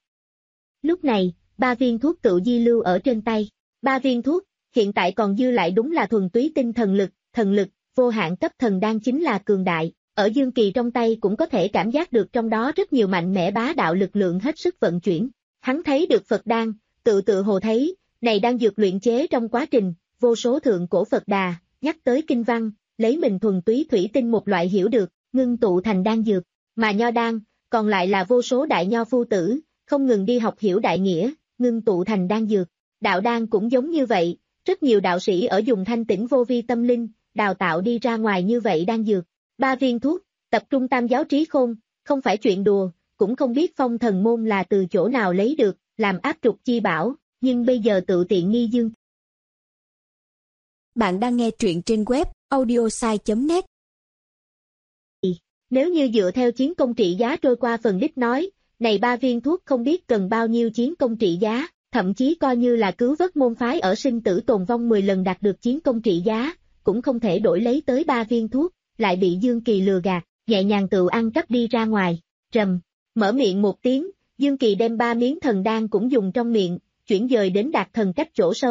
Lúc này, ba viên thuốc tự di lưu ở trên tay, ba viên thuốc, hiện tại còn dư lại đúng là thuần túy tinh thần lực, thần lực, vô hạn cấp thần đan chính là cường đại, ở Dương Kỳ trong tay cũng có thể cảm giác được trong đó rất nhiều mạnh mẽ bá đạo lực lượng hết sức vận chuyển. Hắn thấy được Phật đan, tự tự hồ thấy, này đang dược luyện chế trong quá trình, vô số thượng cổ Phật đà, nhắc tới kinh văn, lấy mình thuần túy thủy tinh một loại hiểu được, ngưng tụ thành đan dược, mà nho đan, còn lại là vô số đại nho phu tử, không ngừng đi học hiểu đại nghĩa, ngưng tụ thành đan dược. Đạo đan cũng giống như vậy, rất nhiều đạo sĩ ở dùng thanh tĩnh vô vi tâm linh, đào tạo đi ra ngoài như vậy đan dược. Ba viên thuốc, tập trung tam giáo trí khôn, không phải chuyện đùa, cũng không biết phong thần môn là từ chỗ nào lấy được, làm áp trục chi bảo, nhưng bây giờ tự tiện nghi Dương. Bạn đang nghe truyện trên web audiosai chấm net. Nếu như dựa theo chiến công trị giá trôi qua phần đích nói, này ba viên thuốc không biết cần bao nhiêu chiến công trị giá, thậm chí coi như là cứu vớt môn phái ở sinh tử tồn vong mười lần đạt được chiến công trị giá, cũng không thể đổi lấy tới ba viên thuốc, lại bị Dương Kỳ lừa gạt, nhẹ nhàng tự ăn cắp đi ra ngoài. Trầm, mở miệng một tiếng, Dương Kỳ đem ba miếng thần đan cũng dùng trong miệng, chuyển dời đến đạt thần cách chỗ sâu,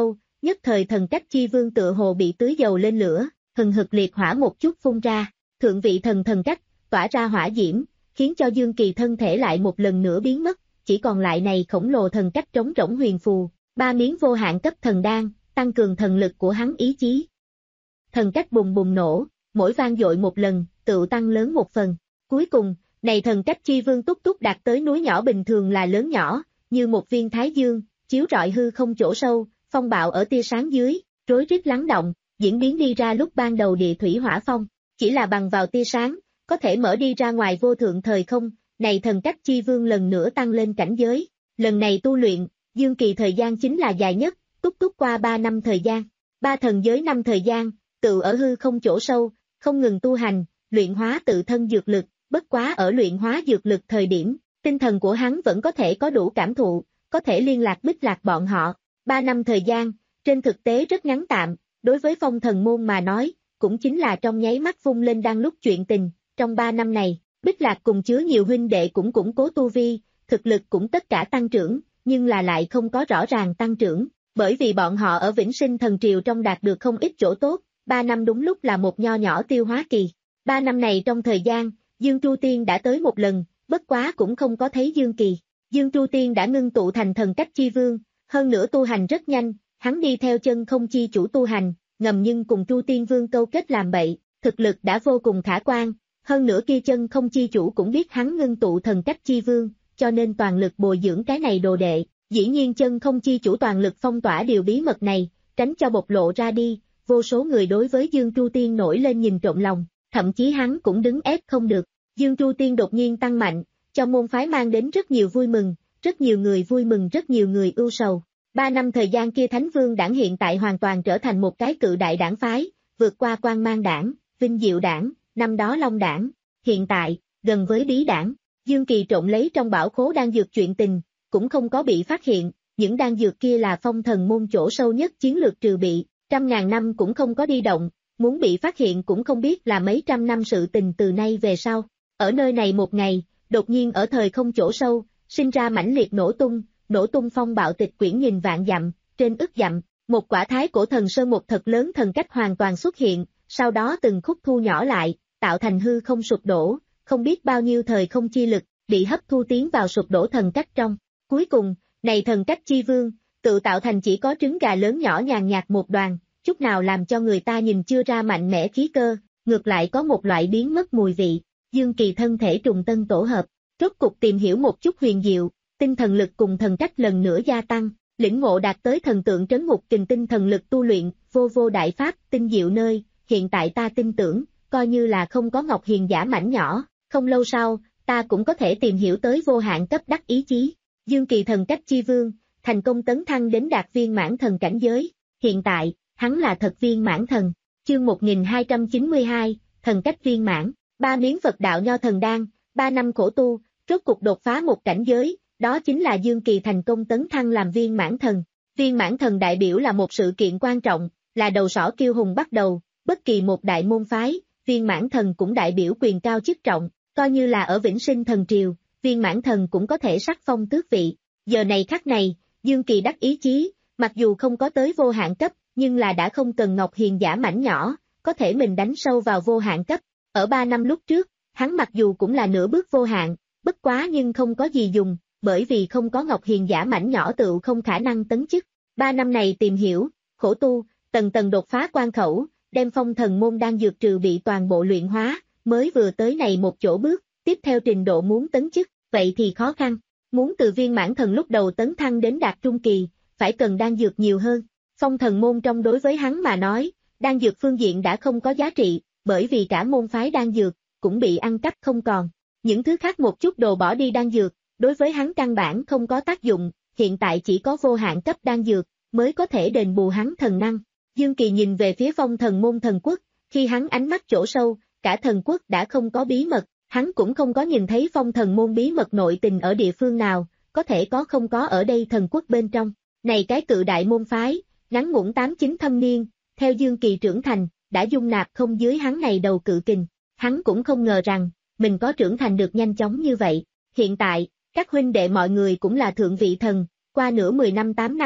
nhất thời thần cách chi vương tựa hồ bị tưới dầu lên lửa, hừng hực liệt hỏa một chút phun ra, thượng vị thần thần cách, tỏa ra hỏa diễm, khiến cho Dương Kỳ thân thể lại một lần nữa biến mất, chỉ còn lại này khổng lồ thần cách trống rỗng huyền phù, ba miếng vô hạn cấp thần đan, tăng cường thần lực của hắn ý chí. Thần cách bùng bùng nổ, mỗi vang dội một lần, tự tăng lớn một phần. Cuối cùng, này thần cách chi vương túc túc đạt tới núi nhỏ bình thường là lớn nhỏ, như một viên thái dương, chiếu rọi hư không chỗ sâu, phong bạo ở tia sáng dưới, rối rít lắng động, diễn biến đi ra lúc ban đầu địa thủy hỏa phong, chỉ là bằng vào tia sáng, có thể mở đi ra ngoài vô thượng thời không, này thần cách chi vương lần nữa tăng lên cảnh giới, lần này tu luyện, Dương Kỳ thời gian chính là dài nhất, túc túc qua ba năm thời gian, ba thần giới năm thời gian, tự ở hư không chỗ sâu, không ngừng tu hành, luyện hóa tự thân dược lực, bất quá ở luyện hóa dược lực thời điểm, tinh thần của hắn vẫn có thể có đủ cảm thụ, có thể liên lạc bích lạc bọn họ, ba năm thời gian, trên thực tế rất ngắn tạm, đối với phong thần môn mà nói, cũng chính là trong nháy mắt vung lên đang lúc chuyện tình, trong ba năm này, bích lạc cùng chứa nhiều huynh đệ cũng củng cố tu vi, thực lực cũng tất cả tăng trưởng, nhưng là lại không có rõ ràng tăng trưởng, bởi vì bọn họ ở Vĩnh Sinh Thần Triều trong đạt được không ít chỗ tốt, ba năm đúng lúc là một nho nhỏ tiêu hóa kỳ. Ba năm này trong thời gian, Dương Tru Tiên đã tới một lần, bất quá cũng không có thấy Dương Kỳ. Dương Tru Tiên đã ngưng tụ thành thần cách chi vương, hơn nữa tu hành rất nhanh, hắn đi theo chân không chi chủ tu hành, ngầm nhưng cùng Tru Tiên Vương câu kết làm bậy, thực lực đã vô cùng khả quan, hơn nữa kia chân không chi chủ cũng biết hắn ngưng tụ thần cách chi vương, cho nên toàn lực bồi dưỡng cái này đồ đệ. Dĩ nhiên chân không chi chủ toàn lực phong tỏa điều bí mật này, tránh cho bộc lộ ra đi, vô số người đối với Dương Tru Tiên nổi lên nhìn trộm lòng, thậm chí hắn cũng đứng ép không được. Dương Tru Tiên đột nhiên tăng mạnh, cho môn phái mang đến rất nhiều vui mừng, rất nhiều người vui mừng rất nhiều người ưu sầu. Ba năm thời gian kia Thánh Vương đảng hiện tại hoàn toàn trở thành một cái cự đại đảng phái, vượt qua Quang Mang đảng, Vinh Diệu đảng, năm đó Long đảng, hiện tại, gần với Bí đảng. Dương Kỳ trộn lấy trong bảo khố đan dược chuyện tình, cũng không có bị phát hiện, những đan dược kia là phong thần môn chỗ sâu nhất chiến lược trừ bị, trăm ngàn năm cũng không có đi động, muốn bị phát hiện cũng không biết là mấy trăm năm sự tình từ nay về sau. Ở nơi này một ngày, đột nhiên ở thời không chỗ sâu, sinh ra mãnh liệt nổ tung, nổ tung phong bạo tịch quyển nghìn vạn dặm, trên ức dặm, một quả thái cổ thần sơn một thật lớn thần cách hoàn toàn xuất hiện, sau đó từng khúc thu nhỏ lại, tạo thành hư không sụp đổ, không biết bao nhiêu thời không chi lực, bị hấp thu tiến vào sụp đổ thần cách trong. Cuối cùng, này thần cách chi vương, tự tạo thành chỉ có trứng gà lớn nhỏ nhàn nhạt một đoàn, chút nào làm cho người ta nhìn chưa ra mạnh mẽ khí cơ, ngược lại có một loại biến mất mùi vị. Dương Kỳ thân thể trùng tân tổ hợp, rốt cục tìm hiểu một chút huyền diệu, tinh thần lực cùng thần cách lần nữa gia tăng, lĩnh ngộ đạt tới thần tượng trấn ngục kình tinh thần lực tu luyện, vô vô đại pháp, tinh diệu nơi, hiện tại ta tin tưởng, coi như là không có Ngọc Hiền giả mảnh nhỏ, không lâu sau, ta cũng có thể tìm hiểu tới vô hạn cấp đắc ý chí. Dương Kỳ thần cách chi vương, thành công tấn thăng đến đạt viên mãn thần cảnh giới, hiện tại, hắn là thật viên mãn thần. Chương một nghìn hai trăm chín mươi hai, thần cách viên mãn, ba miếng Phật đạo nho thần đan, ba năm khổ tu, rốt cục đột phá một cảnh giới, đó chính là Dương Kỳ thành công tấn thăng làm viên mãn thần. Viên mãn thần đại biểu là một sự kiện quan trọng, là đầu sỏ kiêu hùng bắt đầu, bất kỳ một đại môn phái, viên mãn thần cũng đại biểu quyền cao chức trọng, coi như là ở Vĩnh Sinh Thần Triều, viên mãn thần cũng có thể sắc phong tước vị. Giờ này khắc này, Dương Kỳ đắc ý chí, mặc dù không có tới vô hạn cấp, nhưng là đã không cần Ngọc Hiền giả mảnh nhỏ, có thể mình đánh sâu vào vô hạn cấp. Ở ba năm lúc trước, hắn mặc dù cũng là nửa bước vô hạn, bất quá nhưng không có gì dùng, bởi vì không có Ngọc Hiền giả mảnh nhỏ tự không khả năng tấn chức. Ba năm này tìm hiểu, khổ tu, tầng tầng đột phá quan khẩu, đem phong thần môn đang dược trừ bị toàn bộ luyện hóa, mới vừa tới này một chỗ bước, tiếp theo trình độ muốn tấn chức, vậy thì khó khăn. Muốn từ viên mãn thần lúc đầu tấn thăng đến đạt trung kỳ, phải cần đan dược nhiều hơn. Phong thần môn trong đối với hắn mà nói, đan dược phương diện đã không có giá trị, bởi vì cả môn phái đan dược, cũng bị ăn cắp không còn. Những thứ khác một chút đồ bỏ đi đan dược, đối với hắn căn bản không có tác dụng, hiện tại chỉ có vô hạn cấp đan dược, mới có thể đền bù hắn thần năng. Dương Kỳ nhìn về phía phong thần môn thần quốc, khi hắn ánh mắt chỗ sâu, cả thần quốc đã không có bí mật, hắn cũng không có nhìn thấy phong thần môn bí mật nội tình ở địa phương nào, có thể có không có ở đây thần quốc bên trong. Này cái cự đại môn phái, ngắn ngủn tám chín thâm niên, theo Dương Kỳ trưởng thành, đã dung nạp không dưới hắn này đầu cự kình. Hắn cũng không ngờ rằng, mình có trưởng thành được nhanh chóng như vậy. Hiện tại, các huynh đệ mọi người cũng là thượng vị thần, qua nửa mười năm tám năm,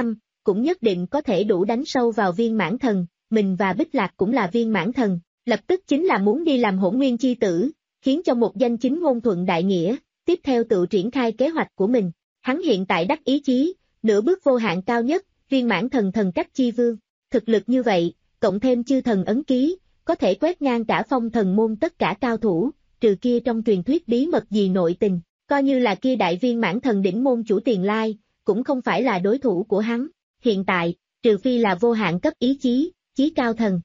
cũng nhất định có thể đủ đánh sâu vào viên mãn thần, mình và Bích Lạc cũng là viên mãn thần, lập tức chính là muốn đi làm hỗn nguyên chi tử, khiến cho một danh chính ngôn thuận đại nghĩa, tiếp theo tự triển khai kế hoạch của mình. Hắn hiện tại đắc ý chí, nửa bước vô hạn cao nhất, viên mãn thần thần cách chi vương, thực lực như vậy, cộng thêm chư thần ấn ký, có thể quét ngang cả phong thần môn tất cả cao thủ, trừ kia trong truyền thuyết bí mật gì nội tình, coi như là kia đại viên mãn thần đỉnh môn chủ Tiền Lai, cũng không phải là đối thủ của hắn. Hiện tại, trừ phi là vô hạn cấp ý chí, chí cao thần,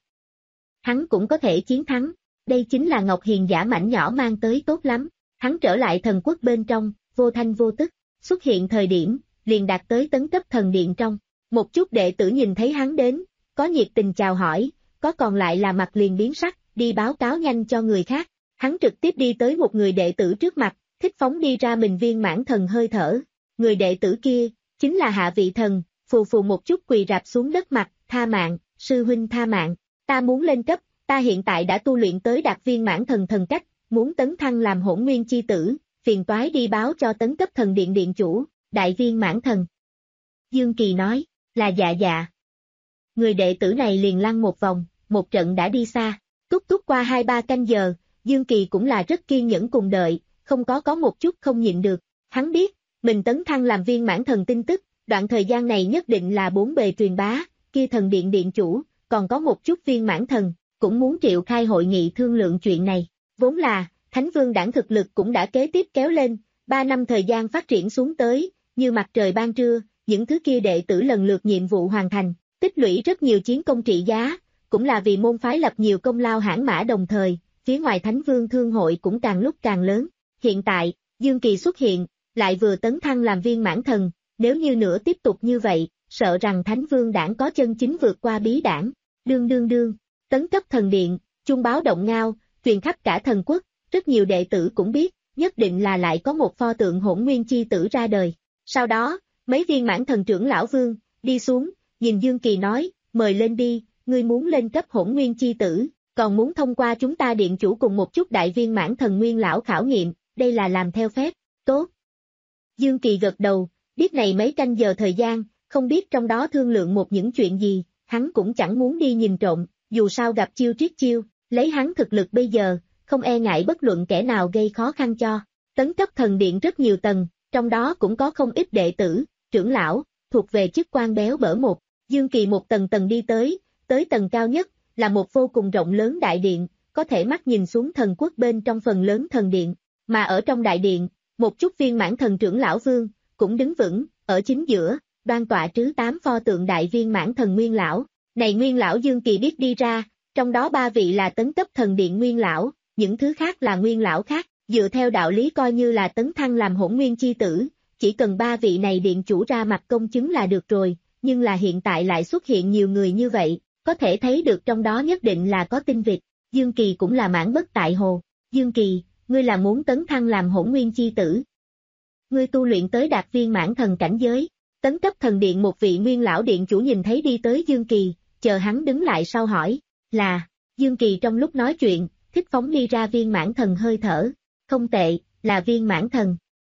hắn cũng có thể chiến thắng. Đây chính là Ngọc Hiền giả mảnh nhỏ mang tới tốt lắm. Hắn trở lại thần quốc bên trong, vô thanh vô tức, xuất hiện thời điểm, liền đạt tới tấn cấp thần điện trong. Một chút đệ tử nhìn thấy hắn đến, có nhiệt tình chào hỏi, có còn lại là mặt liền biến sắc, đi báo cáo nhanh cho người khác. Hắn trực tiếp đi tới một người đệ tử trước mặt, thích phóng đi ra mình viên mãn thần hơi thở. Người đệ tử kia, chính là Hạ Vị Thần, phù phù một chút quỳ rạp xuống đất mặt, tha mạng, sư huynh tha mạng, ta muốn lên cấp, ta hiện tại đã tu luyện tới đạt viên mãn thần thần cách, muốn tấn thăng làm hỗn nguyên chi tử, phiền toái đi báo cho tấn cấp thần điện điện chủ, đại viên mãn thần. Dương Kỳ nói, là dạ dạ. Người đệ tử này liền lăn một vòng, một trận đã đi xa, túc túc qua hai ba canh giờ, Dương Kỳ cũng là rất kiên nhẫn cùng đợi, không có có một chút không nhịn được, hắn biết, mình tấn thăng làm viên mãn thần tin tức, đoạn thời gian này nhất định là bốn bề truyền bá, kia thần điện điện chủ, còn có một chút viên mãn thần, cũng muốn triệu khai hội nghị thương lượng chuyện này, vốn là, Thánh Vương đảng thực lực cũng đã kế tiếp kéo lên, ba năm thời gian phát triển xuống tới, như mặt trời ban trưa, những thứ kia đệ tử lần lượt nhiệm vụ hoàn thành, tích lũy rất nhiều chiến công trị giá, cũng là vì môn phái lập nhiều công lao hãn mã đồng thời, phía ngoài Thánh Vương thương hội cũng càng lúc càng lớn. Hiện tại, Dương Kỳ xuất hiện, lại vừa tấn thăng làm viên mãn thần, nếu như nữa tiếp tục như vậy, sợ rằng Thánh Vương đảng có chân chính vượt qua bí đảng. Đương đương đương, tấn cấp thần điện, chuông báo động ngao, truyền khắp cả thần quốc, rất nhiều đệ tử cũng biết, nhất định là lại có một pho tượng hỗn nguyên chi tử ra đời. Sau đó, mấy viên mãn thần trưởng lão vương, đi xuống, nhìn Dương Kỳ nói, mời lên đi, ngươi muốn lên cấp hỗn nguyên chi tử, còn muốn thông qua chúng ta điện chủ cùng một chút đại viên mãn thần nguyên lão khảo nghiệm, đây là làm theo phép, tốt. Dương Kỳ gật đầu, biết này mấy canh giờ thời gian, không biết trong đó thương lượng một những chuyện gì, hắn cũng chẳng muốn đi nhìn trộm, dù sao gặp chiêu triết chiêu, lấy hắn thực lực bây giờ, không e ngại bất luận kẻ nào gây khó khăn cho. Tấn cấp thần điện rất nhiều tầng, trong đó cũng có không ít đệ tử, trưởng lão, thuộc về chức quan béo bở một. Dương Kỳ một tầng tầng đi tới, tới tầng cao nhất, là một vô cùng rộng lớn đại điện, có thể mắt nhìn xuống thần quốc bên trong phần lớn thần điện, mà ở trong đại điện, một chút viên mãn thần trưởng lão vương, cũng đứng vững, ở chính giữa, đoan tọa trứ tám pho tượng đại viên mãn thần nguyên lão. Này nguyên lão Dương Kỳ biết đi ra, trong đó ba vị là tấn cấp thần điện nguyên lão, những thứ khác là nguyên lão khác, dựa theo đạo lý coi như là tấn thăng làm hỗn nguyên chi tử, chỉ cần ba vị này điện chủ ra mặt công chứng là được rồi, nhưng là hiện tại lại xuất hiện nhiều người như vậy, có thể thấy được trong đó nhất định là có tinh vịt. Dương Kỳ cũng là mãn bất tại hồ. Dương Kỳ, ngươi là muốn tấn thăng làm hỗn nguyên chi tử. Ngươi tu luyện tới đạt viên mãn thần cảnh giới, tấn cấp thần điện một vị nguyên lão điện chủ nhìn thấy đi tới Dương Kỳ, chờ hắn đứng lại sau hỏi, là, Dương Kỳ trong lúc nói chuyện, thích phóng đi ra viên mãn thần hơi thở, không tệ, là viên mãn thần.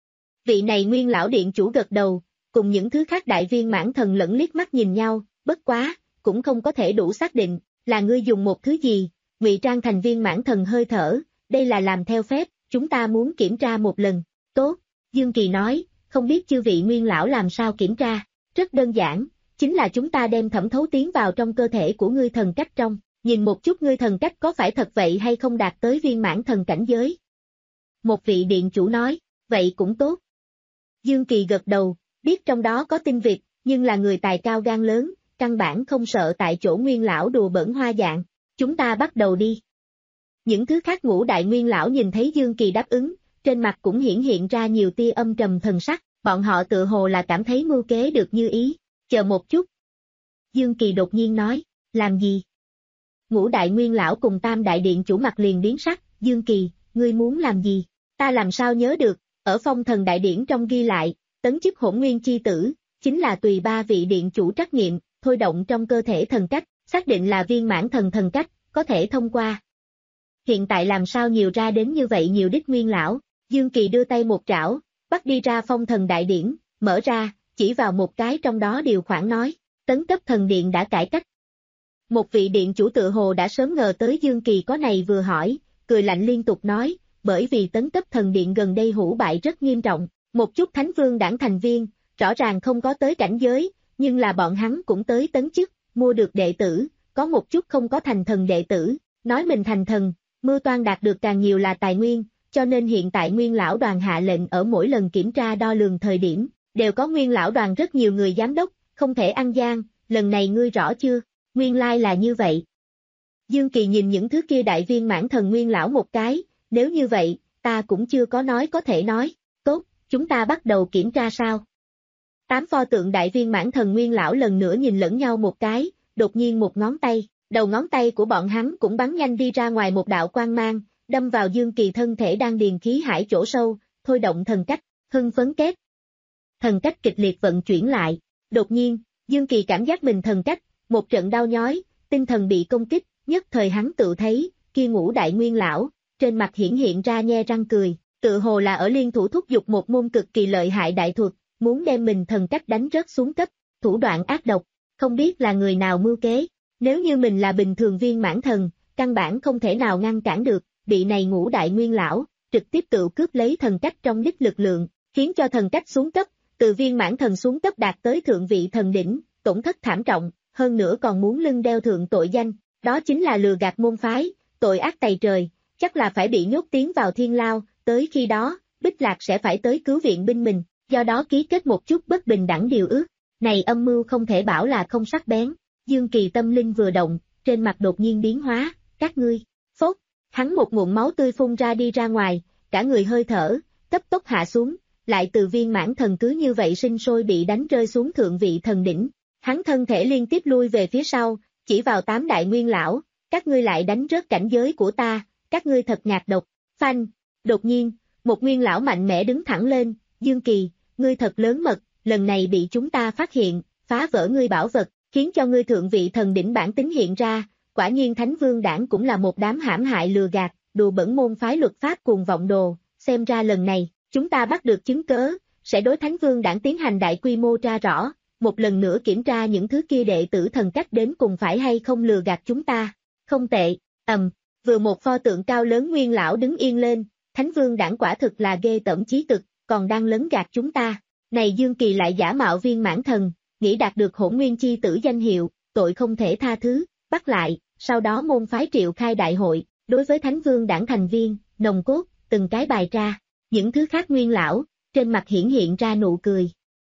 Vị này nguyên lão điện chủ gật đầu, cùng những thứ khác đại viên mãn thần lẫn liếc mắt nhìn nhau, bất quá, cũng không có thể đủ xác định, là ngươi dùng một thứ gì, ngụy trang thành viên mãn thần hơi thở, đây là làm theo phép, chúng ta muốn kiểm tra một lần, tốt, Dương Kỳ nói, không biết chư vị nguyên lão làm sao kiểm tra, rất đơn giản, chính là chúng ta đem thẩm thấu tiến vào trong cơ thể của ngươi thần cách trong, nhìn một chút ngươi thần cách có phải thật vậy hay không đạt tới viên mãn thần cảnh giới. Một vị điện chủ nói, vậy cũng tốt. Dương Kỳ gật đầu, biết trong đó có tinh vịt, nhưng là người tài cao gan lớn, căn bản không sợ tại chỗ nguyên lão đùa bỡn hoa dạng, chúng ta bắt đầu đi. Những thứ khác ngũ đại nguyên lão nhìn thấy Dương Kỳ đáp ứng, trên mặt cũng hiển hiện ra nhiều tia âm trầm thần sắc, bọn họ tự hồ là cảm thấy mưu kế được như ý, chờ một chút. Dương Kỳ đột nhiên nói, làm gì? Ngũ đại nguyên lão cùng tam đại điện chủ mặt liền biến sắc, Dương Kỳ, ngươi muốn làm gì? Ta làm sao nhớ được, ở phong thần đại điển trong ghi lại, tấn chức hỗn nguyên chi tử, chính là tùy ba vị điện chủ trắc nghiệm, thôi động trong cơ thể thần cách, xác định là viên mãn thần thần cách, có thể thông qua. Hiện tại làm sao nhiều ra đến như vậy nhiều đích nguyên lão, Dương Kỳ đưa tay một trảo, bắt đi ra phong thần đại điển, mở ra, chỉ vào một cái trong đó điều khoản nói, tấn cấp thần điện đã cải cách. Một vị điện chủ tự hồ đã sớm ngờ tới Dương Kỳ có này vừa hỏi, cười lạnh liên tục nói, bởi vì tấn cấp thần điện gần đây hủ bại rất nghiêm trọng, một chút thánh vương đảng thành viên, rõ ràng không có tới cảnh giới, nhưng là bọn hắn cũng tới tấn chức, mua được đệ tử, có một chút không có thành thần đệ tử, nói mình thành thần, mưu toan đạt được càng nhiều là tài nguyên, cho nên hiện tại nguyên lão đoàn hạ lệnh ở mỗi lần kiểm tra đo lường thời điểm, đều có nguyên lão đoàn rất nhiều người giám đốc, không thể ăn gian, lần này ngươi rõ chưa, nguyên lai là như vậy. Dương Kỳ nhìn những thứ kia đại viên mãn thần nguyên lão một cái, nếu như vậy, ta cũng chưa có nói có thể nói, tốt, chúng ta bắt đầu kiểm tra sao. Tám pho tượng đại viên mãn thần nguyên lão lần nữa nhìn lẫn nhau một cái, đột nhiên một ngón tay, đầu ngón tay của bọn hắn cũng bắn nhanh đi ra ngoài một đạo quang mang, đâm vào Dương Kỳ thân thể đang điền khí hải chỗ sâu, thôi động thần cách, hưng phấn kết. Thần cách kịch liệt vận chuyển lại, đột nhiên, Dương Kỳ cảm giác mình thần cách, một trận đau nhói, tinh thần bị công kích, nhất thời hắn tự thấy, kia ngũ đại nguyên lão, trên mặt hiển hiện ra nhe răng cười, tự hồ là ở liên thủ thúc giục một môn cực kỳ lợi hại đại thuật, muốn đem mình thần cách đánh rớt xuống cấp, thủ đoạn ác độc, không biết là người nào mưu kế, nếu như mình là bình thường viên mãn thần, căn bản không thể nào ngăn cản được, bị này ngũ đại nguyên lão, trực tiếp tự cướp lấy thần cách trong đích lực lượng, khiến cho thần cách xuống cấp, từ viên mãn thần xuống cấp đạt tới thượng vị thần đỉnh, tổn thất thảm trọng, hơn nữa còn muốn lưng đeo thượng tội danh, đó chính là lừa gạt môn phái, tội ác tày trời, chắc là phải bị nhốt tiến vào thiên lao, tới khi đó, Bích Lạc sẽ phải tới cứu viện binh mình, do đó ký kết một chút bất bình đẳng điều ước, này âm mưu không thể bảo là không sắc bén, Dương Kỳ tâm linh vừa động, trên mặt đột nhiên biến hóa, các ngươi, phốt, hắn một ngụm máu tươi phun ra đi ra ngoài, cả người hơi thở, cấp tốc hạ xuống, lại từ viên mãn thần cứ như vậy sinh sôi bị đánh rơi xuống thượng vị thần đỉnh, hắn thân thể liên tiếp lui về phía sau, chỉ vào tám đại nguyên lão, các ngươi lại đánh rớt cảnh giới của ta, các ngươi thật ngạc độc, phanh, đột nhiên, một nguyên lão mạnh mẽ đứng thẳng lên, Dương Kỳ, ngươi thật lớn mật, lần này bị chúng ta phát hiện, phá vỡ ngươi bảo vật, khiến cho ngươi thượng vị thần đỉnh bản tính hiện ra, quả nhiên Thánh Vương đảng cũng là một đám hãm hại lừa gạt, đùa bẩn môn phái luật pháp cuồng vọng đồ, xem ra lần này, chúng ta bắt được chứng cớ, sẽ đối Thánh Vương đảng tiến hành đại quy mô tra rõ, một lần nữa kiểm tra những thứ kia đệ tử thần cách đến cùng phải hay không lừa gạt chúng ta, không tệ, ầm, vừa một pho tượng cao lớn nguyên lão đứng yên lên, Thánh Vương đảng quả thực là ghê tởm chí cực, còn đang lấn gạt chúng ta, này Dương Kỳ lại giả mạo viên mãn thần, nghĩ đạt được hỗn nguyên chi tử danh hiệu, tội không thể tha thứ, bắt lại, sau đó môn phái triệu khai đại hội, đối với Thánh Vương đảng thành viên, nồng cốt, từng cái bài ra, những thứ khác nguyên lão, trên mặt hiển hiện ra nụ cười.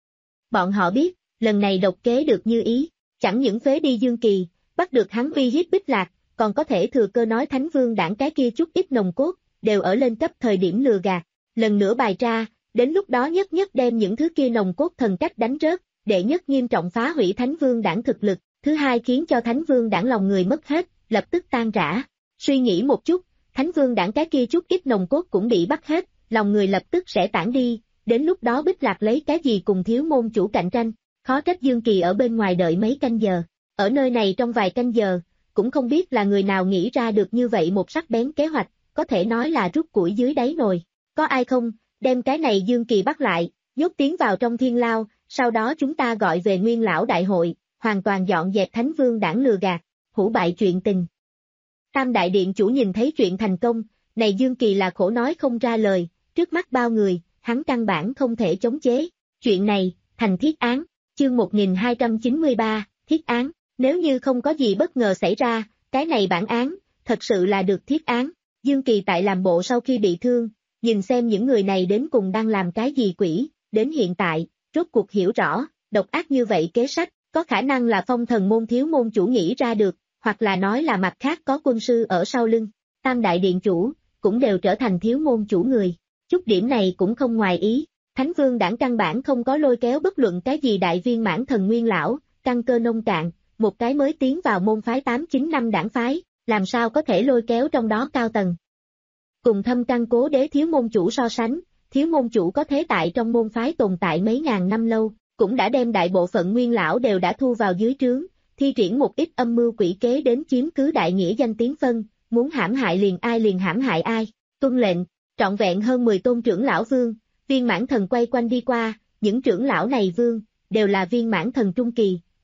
Bọn họ biết, lần này độc kế được như ý, chẳng những phế đi Dương Kỳ, bắt được hắn uy hiếp Bích Lạc, còn có thể thừa cơ nói Thánh Vương đảng cái kia chút ít nồng cốt, đều ở lên cấp thời điểm lừa gạt, lần nữa bài ra, đến lúc đó nhất nhất đem những thứ kia nồng cốt thần cách đánh rớt, đệ nhất nghiêm trọng phá hủy Thánh Vương đảng thực lực, thứ hai khiến cho Thánh Vương đảng lòng người mất hết, lập tức tan rã. Suy nghĩ một chút, Thánh Vương đảng cái kia chút ít nồng cốt cũng bị bắt hết, lòng người lập tức sẽ tản đi, đến lúc đó Bích Lạc lấy cái gì cùng thiếu môn chủ cạnh tranh, khó trách Dương Kỳ ở bên ngoài đợi mấy canh giờ, ở nơi này trong vài canh giờ, cũng không biết là người nào nghĩ ra được như vậy một sắc bén kế hoạch, có thể nói là rút củi dưới đáy nồi, có ai không, đem cái này Dương Kỳ bắt lại, nhốt tiến vào trong thiên lao, sau đó chúng ta gọi về nguyên lão đại hội, hoàn toàn dọn dẹp Thánh Vương đảng lừa gạt, hủ bại chuyện tình. Tam đại điện chủ nhìn thấy chuyện thành công, này Dương Kỳ là khổ nói không ra lời, trước mắt bao người, hắn căn bản không thể chống chế, chuyện này, thành thiết án, chương một nghìn hai trăm chín mươi ba, thiết án, nếu như không có gì bất ngờ xảy ra, cái này bản án, thật sự là được thiết án, Dương Kỳ tại làm bộ sau khi bị thương, nhìn xem những người này đến cùng đang làm cái gì quỷ, đến hiện tại, rốt cuộc hiểu rõ, độc ác như vậy kế sách, có khả năng là Phong Thần môn thiếu môn chủ nghĩ ra được, hoặc là nói là mặt khác có quân sư ở sau lưng, tam đại điện chủ, cũng đều trở thành thiếu môn chủ người, chút điểm này cũng không ngoài ý, Thánh Vương đảng căn bản không có lôi kéo bất luận cái gì đại viên mãn thần nguyên lão, căn cơ nông cạn, một cái mới tiến vào môn phái tám chín năm đảng phái, làm sao có thể lôi kéo trong đó cao tầng. Cùng thâm căn cố đế thiếu môn chủ so sánh, thiếu môn chủ có thế tại trong môn phái tồn tại mấy ngàn năm lâu, cũng đã đem đại bộ phận nguyên lão đều đã thu vào dưới trướng, thi triển một ít âm mưu quỷ kế đến chiếm cứ đại nghĩa danh tiếng phân, muốn hãm hại liền ai liền hãm hại ai, tuân lệnh, trọn vẹn hơn mười tôn trưởng lão vương, viên mãn thần quay quanh đi qua, những trưởng lão này vương, đều là viên mãn thần trung kỳ,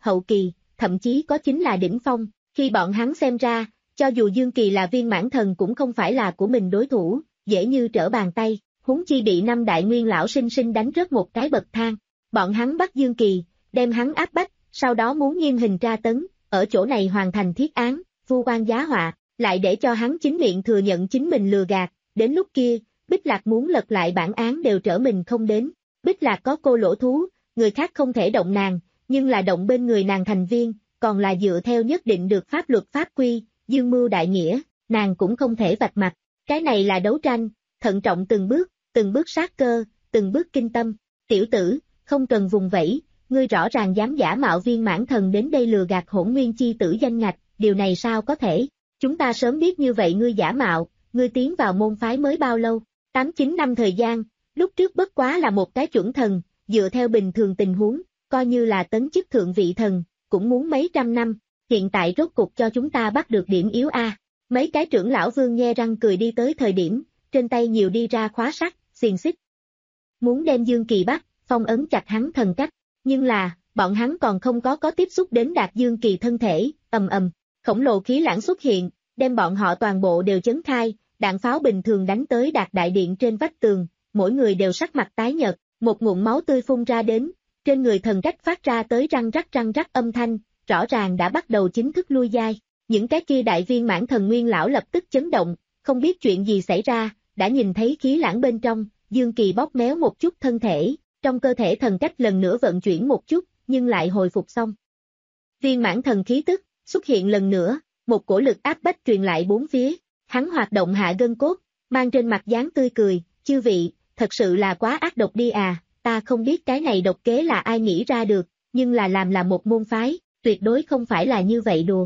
hậu kỳ, thậm chí có chính là đỉnh phong, khi bọn hắn xem ra, cho dù Dương Kỳ là viên mãn thần cũng không phải là của mình đối thủ, dễ như trở bàn tay, huống chi bị năm đại nguyên lão sinh sinh đánh rớt một cái bậc thang. Bọn hắn bắt Dương Kỳ, đem hắn áp bách, sau đó muốn nghiêm hình tra tấn, ở chỗ này hoàn thành thiết án, vu oan giá họa, lại để cho hắn chính miệng thừa nhận chính mình lừa gạt, đến lúc kia, Bích Lạc muốn lật lại bản án đều trở mình không đến. Bích Lạc có cô lỗ thú, người khác không thể động nàng, nhưng là động bên người nàng thành viên, còn là dựa theo nhất định được pháp luật pháp quy, dương mưu đại nghĩa, nàng cũng không thể vạch mặt. Cái này là đấu tranh, thận trọng từng bước, từng bước sát cơ, từng bước kinh tâm. Tiểu tử, không cần vùng vẫy, ngươi rõ ràng dám giả mạo viên mãn thần đến đây lừa gạt Hỗn Nguyên chi tử danh ngạch, điều này sao có thể? Chúng ta sớm biết như vậy ngươi giả mạo, ngươi tiến vào môn phái mới bao lâu? Tám chín năm thời gian, lúc trước bất quá là một cái chuẩn thần, dựa theo bình thường tình huống, coi như là tấn chức thượng vị thần, cũng muốn mấy trăm năm, hiện tại rốt cục cho chúng ta bắt được điểm yếu a. Mấy cái trưởng lão vương nhe răng cười đi tới thời điểm, trên tay nhiều đi ra khóa sắt, xiềng xích. Muốn đem Dương Kỳ bắt, phong ấn chặt hắn thần cách, nhưng là, bọn hắn còn không có có tiếp xúc đến Đạt Dương Kỳ thân thể, ầm ầm, khổng lồ khí lãng xuất hiện, đem bọn họ toàn bộ đều chấn khai, đạn pháo bình thường đánh tới Đạt đại điện trên vách tường, mỗi người đều sắc mặt tái nhợt, một ngụm máu tươi phun ra đến, trên người thần cách phát ra tới răng rắc răng rắc âm thanh, rõ ràng đã bắt đầu chính thức lui giai. Những cái kia đại viên mãn thần nguyên lão lập tức chấn động, không biết chuyện gì xảy ra, đã nhìn thấy khí lãng bên trong, Dương Kỳ bóp méo một chút thân thể, trong cơ thể thần cách lần nữa vận chuyển một chút, nhưng lại hồi phục xong. Viên mãn thần khí tức, xuất hiện lần nữa, một cổ lực áp bách truyền lại bốn phía, hắn hoạt động hạ gân cốt, mang trên mặt dáng tươi cười, chư vị, thật sự là quá ác độc đi à, ta không biết cái này độc kế là ai nghĩ ra được, nhưng là làm là một môn phái, tuyệt đối không phải là như vậy đùa.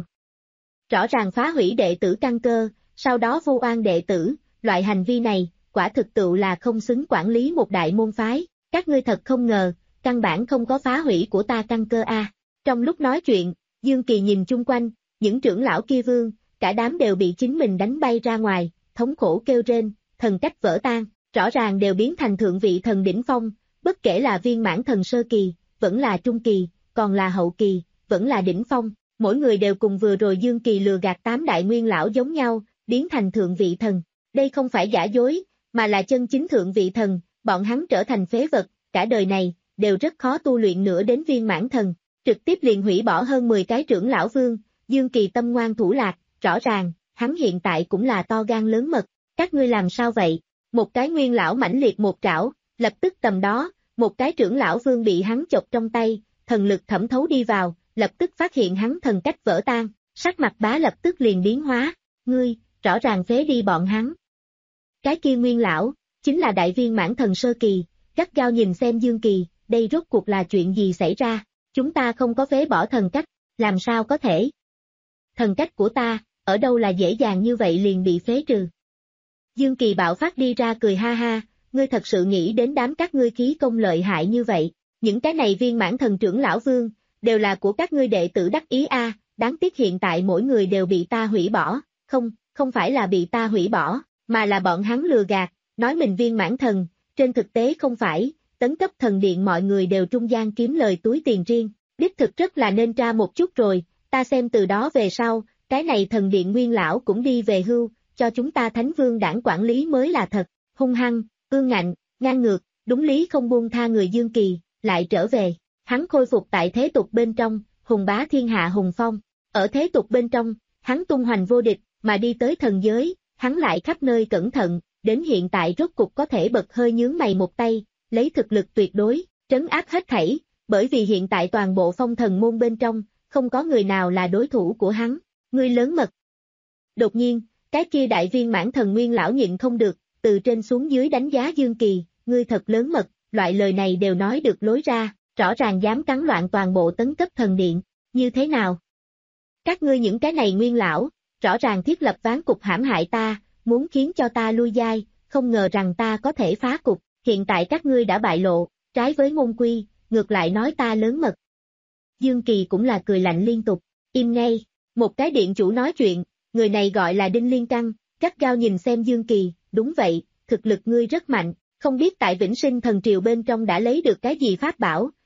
Rõ ràng phá hủy đệ tử căn cơ, sau đó vu oan đệ tử, loại hành vi này, quả thực tựu là không xứng quản lý một đại môn phái, các ngươi thật không ngờ, căn bản không có phá hủy của ta căn cơ a. À. Trong lúc nói chuyện, Dương Kỳ nhìn chung quanh, những trưởng lão kia vương, cả đám đều bị chính mình đánh bay ra ngoài, thống khổ kêu rên, thần cách vỡ tan, rõ ràng đều biến thành thượng vị thần đỉnh phong, bất kể là viên mãn thần sơ kỳ, vẫn là trung kỳ, còn là hậu kỳ, vẫn là đỉnh phong. Mỗi người đều cùng vừa rồi Dương Kỳ lừa gạt tám đại nguyên lão giống nhau, biến thành thượng vị thần. Đây không phải giả dối, mà là chân chính thượng vị thần, bọn hắn trở thành phế vật, cả đời này, đều rất khó tu luyện nữa đến viên mãn thần. Trực tiếp liền hủy bỏ hơn mười cái trưởng lão vương, Dương Kỳ tâm ngoan thủ lạc, rõ ràng, hắn hiện tại cũng là to gan lớn mật. Các ngươi làm sao vậy? Một cái nguyên lão mãnh liệt một trảo, lập tức tầm đó, một cái trưởng lão vương bị hắn chộp trong tay, thần lực thẩm thấu đi vào, lập tức phát hiện hắn thần cách vỡ tan, sắc mặt bá lập tức liền biến hóa, ngươi, rõ ràng phế đi bọn hắn. Cái kia nguyên lão, chính là đại viên mãn thần sơ kỳ, gắt gao nhìn xem Dương Kỳ, đây rốt cuộc là chuyện gì xảy ra, chúng ta không có phế bỏ thần cách, làm sao có thể? Thần cách của ta, ở đâu là dễ dàng như vậy liền bị phế trừ. Dương Kỳ bạo phát đi ra cười ha ha, ngươi thật sự nghĩ đến đám các ngươi khí công lợi hại như vậy, những cái này viên mãn thần trưởng lão vương, đều là của các ngươi đệ tử đắc ý a, à, đáng tiếc hiện tại mỗi người đều bị ta hủy bỏ, không, không phải là bị ta hủy bỏ, mà là bọn hắn lừa gạt, nói mình viên mãn thần, trên thực tế không phải, tấn cấp thần điện mọi người đều trung gian kiếm lời túi tiền riêng, đích thực rất là nên tra một chút rồi, ta xem từ đó về sau, cái này thần điện nguyên lão cũng đi về hưu, cho chúng ta thánh vương đảng quản lý mới là thật, hung hăng, ương ngạnh, ngang ngược, đúng lý không buông tha người Dương Kỳ, lại trở về. Hắn khôi phục tại thế tục bên trong, hùng bá thiên hạ hùng phong. Ở thế tục bên trong, hắn tung hoành vô địch, mà đi tới thần giới, hắn lại khắp nơi cẩn thận, đến hiện tại rốt cục có thể bật hơi nhướng mày một tay, lấy thực lực tuyệt đối, trấn áp hết thảy, bởi vì hiện tại toàn bộ phong thần môn bên trong, không có người nào là đối thủ của hắn, ngươi lớn mật. Đột nhiên, cái kia đại viên mãn thần nguyên lão nhịn không được, từ trên xuống dưới đánh giá Dương Kỳ, ngươi thật lớn mật, loại lời này đều nói được lối ra. Rõ ràng dám cắn loạn toàn bộ tấn cấp thần điện, như thế nào? Các ngươi những cái này nguyên lão, rõ ràng thiết lập ván cục hãm hại ta, muốn khiến cho ta lui giai, không ngờ rằng ta có thể phá cục, hiện tại các ngươi đã bại lộ, trái với môn quy, ngược lại nói ta lớn mật. Dương Kỳ cũng là cười lạnh liên tục, im ngay, một cái điện chủ nói chuyện, người này gọi là Đinh Liên Căng, gắt gao nhìn xem Dương Kỳ, đúng vậy, thực lực ngươi rất mạnh, không biết tại Vĩnh Sinh thần triều bên trong đã lấy được cái gì pháp bảo,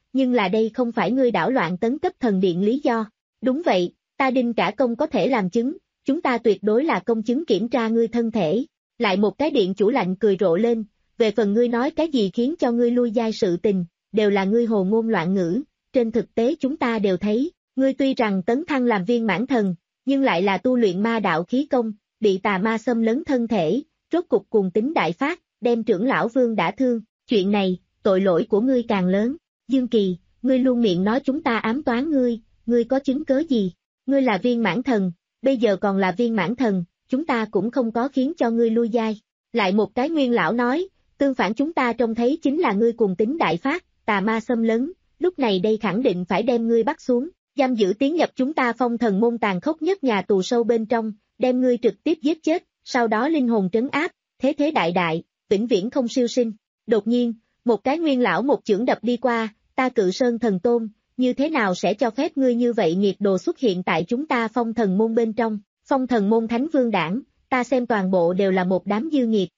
nhưng là đây không phải ngươi đảo loạn tấn cấp thần điện lý do. Đúng vậy, ta Đinh Cả Công có thể làm chứng, chúng ta tuyệt đối là công chứng kiểm tra ngươi thân thể. Lại một cái điện chủ lạnh cười rộ lên, về phần ngươi nói cái gì khiến cho ngươi lui giai sự tình, đều là ngươi hồ ngôn loạn ngữ, trên thực tế chúng ta đều thấy, ngươi tuy rằng tấn thăng làm viên mãn thần, nhưng lại là tu luyện ma đạo khí công, bị tà ma xâm lấn thân thể, rốt cục cùng tính đại phát, đem trưởng lão vương đã thương, chuyện này, tội lỗi của ngươi càng lớn. Dương Kỳ, ngươi luôn miệng nói chúng ta ám toán ngươi, ngươi có chứng cớ gì? Ngươi là viên mãn thần, bây giờ còn là viên mãn thần, chúng ta cũng không có khiến cho ngươi lui giai. Lại một cái nguyên lão nói, tương phản chúng ta trông thấy chính là ngươi cùng tính đại phát, tà ma xâm lấn, lúc này đây khẳng định phải đem ngươi bắt xuống, giam giữ tiến nhập chúng ta phong thần môn tàn khốc nhất nhà tù sâu bên trong, đem ngươi trực tiếp giết chết, sau đó linh hồn trấn áp, thế thế đại đại, vĩnh viễn không siêu sinh. Đột nhiên, một cái nguyên lão một chưởng đập đi qua, ta Cự Sơn Thần Tôn, như thế nào sẽ cho phép ngươi như vậy nghiệt đồ xuất hiện tại chúng ta phong thần môn bên trong, phong thần môn thánh vương đảng, ta xem toàn bộ đều là một đám dư nghiệt.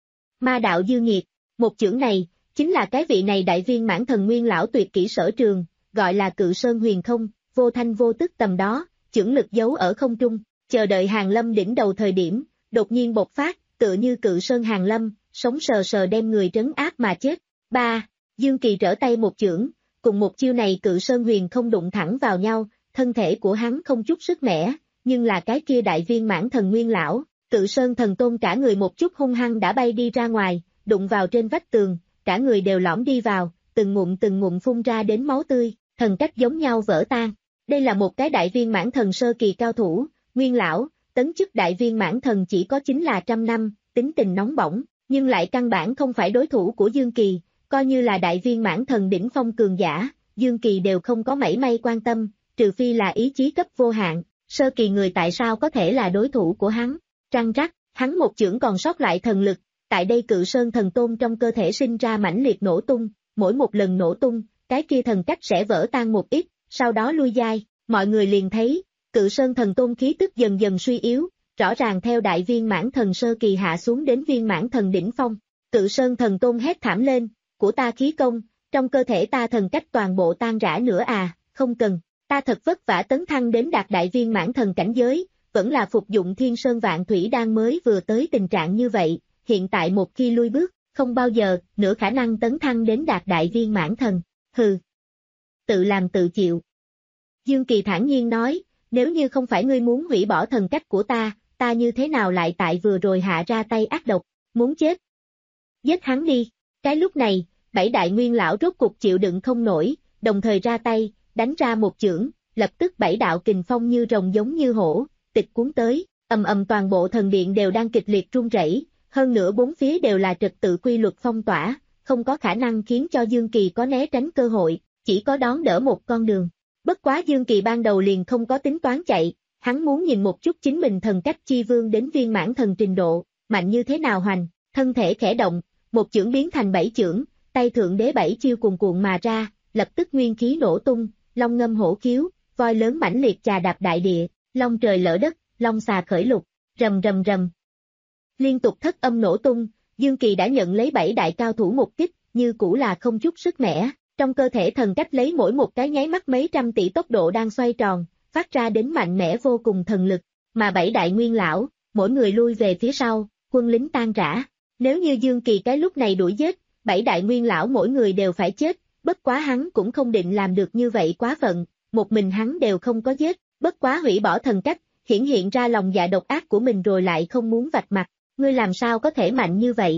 Ma đạo dư nghiệt, một chưởng này, chính là cái vị này đại viên mãn thần nguyên lão tuyệt kỹ sở trường, gọi là Cự Sơn Huyền Không, vô thanh vô tức tầm đó, chưởng lực giấu ở không trung, chờ đợi hàng lâm đỉnh đầu thời điểm, đột nhiên bộc phát, tựa như Cự Sơn hàng lâm, sống sờ sờ đem người trấn áp mà chết. Ba. Dương Kỳ trở tay một chưởng, cùng một chiêu này Cự Sơn Huyền Không đụng thẳng vào nhau, thân thể của hắn không chút sức mẻ, nhưng là cái kia đại viên mãn thần nguyên lão, Cự Sơn Thần Tôn cả người một chút hung hăng đã bay đi ra ngoài, đụng vào trên vách tường, cả người đều lõm đi vào, từng ngụm từng ngụm phun ra đến máu tươi, thần cách giống nhau vỡ tan. Đây là một cái đại viên mãn thần sơ kỳ cao thủ, nguyên lão, tấn chức đại viên mãn thần chỉ có chính là trăm năm, tính tình nóng bỏng, nhưng lại căn bản không phải đối thủ của Dương Kỳ, coi như là đại viên mãn thần đỉnh phong cường giả, Dương Kỳ đều không có mảy may quan tâm, trừ phi là ý chí cấp vô hạn, sơ kỳ người tại sao có thể là đối thủ của hắn, trăng rắc, hắn một chưởng còn sót lại thần lực, tại đây Cự Sơn Thần Tôn trong cơ thể sinh ra mãnh liệt nổ tung, mỗi một lần nổ tung, cái kia thần cách sẽ vỡ tan một ít, sau đó lui giai, mọi người liền thấy, Cự Sơn Thần Tôn khí tức dần dần suy yếu, rõ ràng theo đại viên mãn thần sơ kỳ hạ xuống đến viên mãn thần đỉnh phong. Cự Sơn Thần Tôn hét thảm lên, của ta khí công, trong cơ thể ta thần cách toàn bộ tan rã nữa à, không cần, ta thật vất vả tấn thăng đến đạt đại viên mãn thần cảnh giới, vẫn là phục dụng Thiên Sơn Vạn Thủy Đan mới vừa tới tình trạng như vậy, hiện tại một khi lui bước, không bao giờ, nửa khả năng tấn thăng đến đạt đại viên mãn thần, hừ. Tự làm tự chịu. Dương Kỳ thản nhiên nói, nếu như không phải ngươi muốn hủy bỏ thần cách của ta, ta như thế nào lại tại vừa rồi hạ ra tay ác độc, muốn chết. Giết hắn đi, cái lúc này, bảy đại nguyên lão rốt cục chịu đựng không nổi, đồng thời ra tay, đánh ra một chưởng, lập tức bảy đạo kình phong như rồng giống như hổ, tịch cuốn tới, ầm ầm toàn bộ thần điện đều đang kịch liệt rung rẩy, hơn nữa bốn phía đều là trật tự quy luật phong tỏa, không có khả năng khiến cho Dương Kỳ có né tránh cơ hội, chỉ có đón đỡ một con đường. Bất quá Dương Kỳ ban đầu liền không có tính toán chạy, hắn muốn nhìn một chút chính mình thần cách chi vương đến viên mãn thần trình độ, mạnh như thế nào hoành, thân thể khẽ động, một chưởng biến thành bảy chưởng, tay thượng đế bảy chiêu cuồn cuộn mà ra, lập tức nguyên khí nổ tung, long ngâm hổ khiếu, voi lớn mãnh liệt chà đạp đại địa, long trời lở đất, long xà khởi lục, rầm rầm rầm. Liên tục thất âm nổ tung, Dương Kỳ đã nhận lấy bảy đại cao thủ một kích, như cũ là không chút sức mẻ, trong cơ thể thần cách lấy mỗi một cái nháy mắt mấy trăm tỷ tốc độ đang xoay tròn, phát ra đến mạnh mẽ vô cùng thần lực, mà bảy đại nguyên lão, mỗi người lui về phía sau, quân lính tan rã. Nếu như Dương Kỳ cái lúc này đuổi giết, bảy đại nguyên lão mỗi người đều phải chết, bất quá hắn cũng không định làm được như vậy quá phận, một mình hắn đều không có giết, bất quá hủy bỏ thần cách, hiển hiện ra lòng dạ độc ác của mình rồi lại không muốn vạch mặt, ngươi làm sao có thể mạnh như vậy.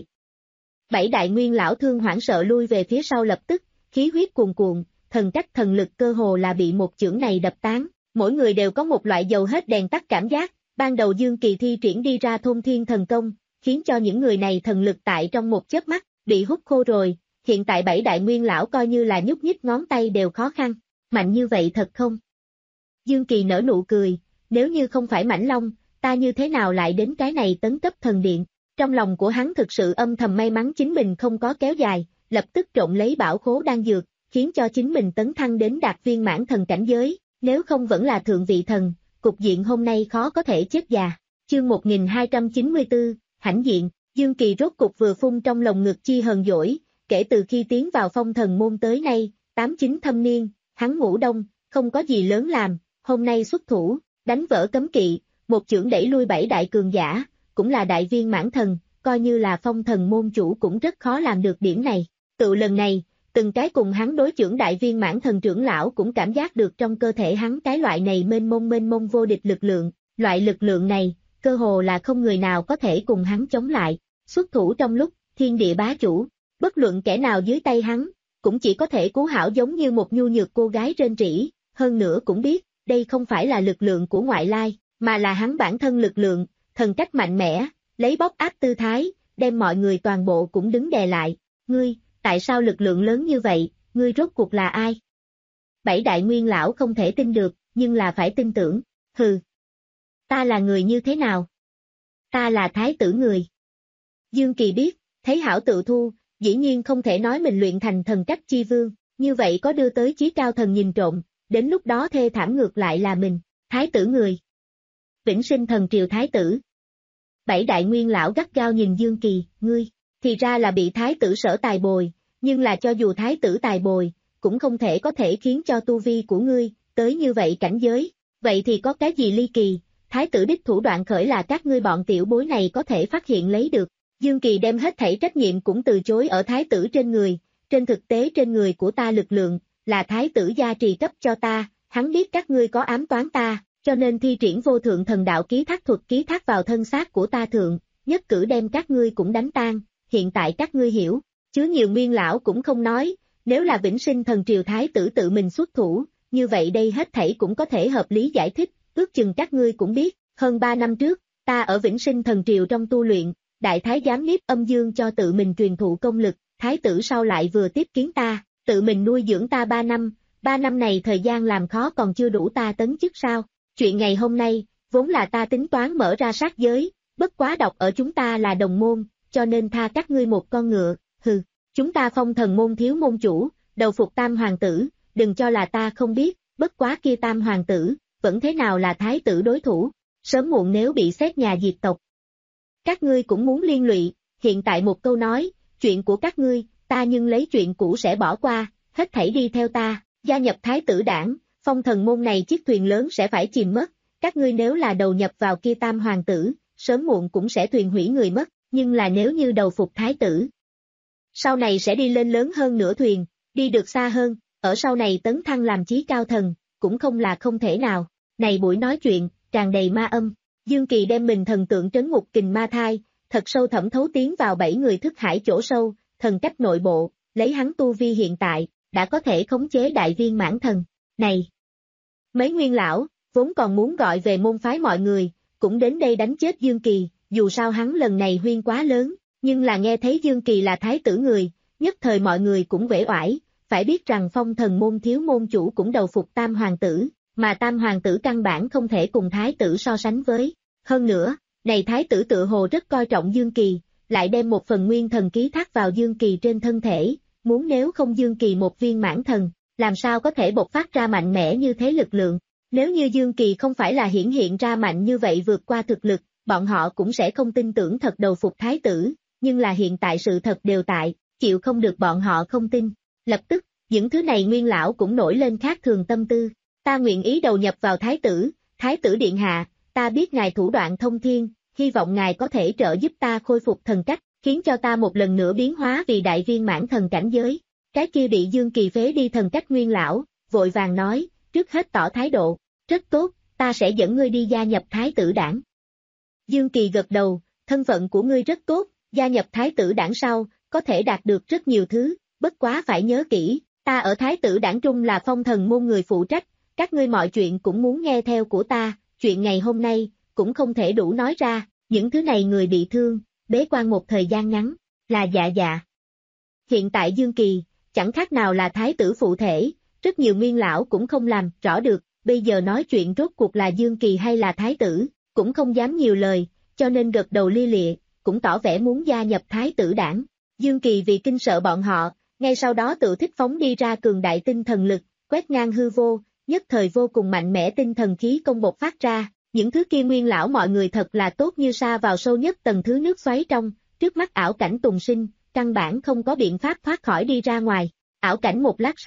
Bảy đại nguyên lão thương hoảng sợ lui về phía sau lập tức, khí huyết cuồn cuộn, thần cách thần lực cơ hồ là bị một chưởng này đập tán, mỗi người đều có một loại dầu hết đèn tắt cảm giác, ban đầu Dương Kỳ thi triển đi ra thôn thiên thần công, khiến cho những người này thần lực tại trong một chớp mắt, bị hút khô rồi, hiện tại bảy đại nguyên lão coi như là nhúc nhích ngón tay đều khó khăn, mạnh như vậy thật không? Dương Kỳ nở nụ cười, nếu như không phải Mãnh Long, ta như thế nào lại đến cái này tấn cấp thần điện, trong lòng của hắn thực sự âm thầm may mắn chính mình không có kéo dài, lập tức trộn lấy bảo khố đan dược, khiến cho chính mình tấn thăng đến đạt viên mãn thần cảnh giới, nếu không vẫn là thượng vị thần, cục diện hôm nay khó có thể chết già. Chương một nghìn hai trăm chín mươi tư, hãnh diện, Dương Kỳ rốt cục vừa phun trong lồng ngực chi hờn dỗi, kể từ khi tiến vào phong thần môn tới nay, tám chín thâm niên, hắn ngủ đông, không có gì lớn làm, hôm nay xuất thủ, đánh vỡ cấm kỵ, một chưởng đẩy lui bảy đại cường giả, cũng là đại viên mãn thần, coi như là phong thần môn chủ cũng rất khó làm được điểm này. Tự lần này, từng cái cùng hắn đối chưởng đại viên mãn thần trưởng lão cũng cảm giác được trong cơ thể hắn cái loại này mênh mông mênh mông vô địch lực lượng, loại lực lượng này, cơ hồ là không người nào có thể cùng hắn chống lại, xuất thủ trong lúc, thiên địa bá chủ, bất luận kẻ nào dưới tay hắn, cũng chỉ có thể cứu hảo giống như một nhu nhược cô gái rên rỉ, hơn nữa cũng biết, đây không phải là lực lượng của ngoại lai, mà là hắn bản thân lực lượng, thần cách mạnh mẽ, lấy bóc áp tư thái, đem mọi người toàn bộ cũng đứng đè lại, ngươi, tại sao lực lượng lớn như vậy, ngươi rốt cuộc là ai? Bảy đại nguyên lão không thể tin được, nhưng là phải tin tưởng, hừ. Ta là người như thế nào? Ta là thái tử người. Dương Kỳ biết, thấy hảo tự thu, dĩ nhiên không thể nói mình luyện thành thần cách chi vương, như vậy có đưa tới chí cao thần nhìn trộm, đến lúc đó thê thảm ngược lại là mình, thái tử người. Vĩnh sinh thần triều thái tử. Bảy đại nguyên lão gắt gao nhìn Dương Kỳ, ngươi, thì ra là bị thái tử sở tài bồi, nhưng là cho dù thái tử tài bồi, cũng không thể có thể khiến cho tu vi của ngươi, tới như vậy cảnh giới, vậy thì có cái gì ly kỳ, thái tử đích thủ đoạn khởi là các ngươi bọn tiểu bối này có thể phát hiện lấy được. Dương Kỳ đem hết thảy trách nhiệm cũng từ chối ở thái tử trên người, trên thực tế trên người của ta lực lượng, là thái tử gia trì cấp cho ta, hắn biết các ngươi có ám toán ta, cho nên thi triển vô thượng thần đạo ký thác thuật ký thác vào thân xác của ta thượng, nhất cử đem các ngươi cũng đánh tan, hiện tại các ngươi hiểu, chứ nhiều nguyên lão cũng không nói, nếu là vĩnh sinh thần triều thái tử tự mình xuất thủ, như vậy đây hết thảy cũng có thể hợp lý giải thích, ước chừng các ngươi cũng biết, hơn ba năm trước, ta ở vĩnh sinh thần triều trong tu luyện, đại thái giám Niếp Âm Dương cho tự mình truyền thụ công lực, thái tử sau lại vừa tiếp kiến ta, tự mình nuôi dưỡng ta ba năm, ba năm này thời gian làm khó còn chưa đủ ta tấn chức sao, chuyện ngày hôm nay, vốn là ta tính toán mở ra sát giới, bất quá độc ở chúng ta là đồng môn, cho nên tha các ngươi một con ngựa, hừ, chúng ta phong thần môn thiếu môn chủ, đầu phục tam hoàng tử, đừng cho là ta không biết, bất quá kia tam hoàng tử, vẫn thế nào là thái tử đối thủ, sớm muộn nếu bị xét nhà diệt tộc. Các ngươi cũng muốn liên lụy, hiện tại một câu nói, chuyện của các ngươi, ta nhưng lấy chuyện cũ sẽ bỏ qua, hết thảy đi theo ta, gia nhập thái tử đảng, phong thần môn này chiếc thuyền lớn sẽ phải chìm mất, các ngươi nếu là đầu nhập vào kia tam hoàng tử, sớm muộn cũng sẽ thuyền hủy người mất, nhưng là nếu như đầu phục thái tử, sau này sẽ đi lên lớn hơn nửa thuyền, đi được xa hơn, ở sau này tấn thăng làm chí cao thần, cũng không là không thể nào, này buổi nói chuyện, tràn đầy ma âm. Dương Kỳ đem mình thần tượng trấn ngục kình ma thai, thật sâu thẩm thấu tiến vào bảy người thức hải chỗ sâu, thần cách nội bộ, lấy hắn tu vi hiện tại, đã có thể khống chế đại viên mãn thần. Này! Mấy nguyên lão, vốn còn muốn gọi về môn phái mọi người, cũng đến đây đánh chết Dương Kỳ, dù sao hắn lần này huyên quá lớn, nhưng là nghe thấy Dương Kỳ là thái tử người, nhất thời mọi người cũng uể oải, phải biết rằng phong thần môn thiếu môn chủ cũng đầu phục tam hoàng tử. Mà tam hoàng tử căn bản không thể cùng thái tử so sánh với. Hơn nữa, này thái tử tự hồ rất coi trọng Dương Kỳ, lại đem một phần nguyên thần ký thác vào Dương Kỳ trên thân thể, muốn nếu không Dương Kỳ một viên mãn thần, làm sao có thể bộc phát ra mạnh mẽ như thế lực lượng. Nếu như Dương Kỳ không phải là hiển hiện ra mạnh như vậy vượt qua thực lực, bọn họ cũng sẽ không tin tưởng thật đầu phục thái tử, nhưng là hiện tại sự thật đều tại, chịu không được bọn họ không tin. Lập tức, những thứ này nguyên lão cũng nổi lên khác thường tâm tư. Ta nguyện ý đầu nhập vào thái tử, thái tử điện hạ, ta biết ngài thủ đoạn thông thiên, hy vọng ngài có thể trợ giúp ta khôi phục thần cách, khiến cho ta một lần nữa biến hóa vì đại viên mãn thần cảnh giới. Cái kia bị Dương Kỳ phế đi thần cách nguyên lão, vội vàng nói, trước hết tỏ thái độ, rất tốt, ta sẽ dẫn ngươi đi gia nhập thái tử đảng. Dương Kỳ gật đầu, thân phận của ngươi rất tốt, gia nhập thái tử đảng sau, có thể đạt được rất nhiều thứ, bất quá phải nhớ kỹ, ta ở thái tử đảng trung là phong thần môn người phụ trách. Các ngươi mọi chuyện cũng muốn nghe theo của ta, chuyện ngày hôm nay, cũng không thể đủ nói ra, những thứ này người bị thương, bế quan một thời gian ngắn, là dạ dạ. Hiện tại Dương Kỳ, chẳng khác nào là thái tử phụ thể, rất nhiều nguyên lão cũng không làm rõ được, bây giờ nói chuyện rốt cuộc là Dương Kỳ hay là thái tử, cũng không dám nhiều lời, cho nên gật đầu lia lịa, cũng tỏ vẻ muốn gia nhập thái tử đảng. Dương Kỳ vì kinh sợ bọn họ, ngay sau đó tự thích phóng đi ra cường đại tinh thần lực, quét ngang hư vô, nhất thời vô cùng mạnh mẽ tinh thần khí công bộc phát ra, những thứ kia nguyên lão mọi người thật là tốt như sa vào sâu nhất tầng thứ nước xoáy trong, trước mắt ảo cảnh tùng sinh, căn bản không có biện pháp thoát khỏi đi ra ngoài. Ảo cảnh một lát sau,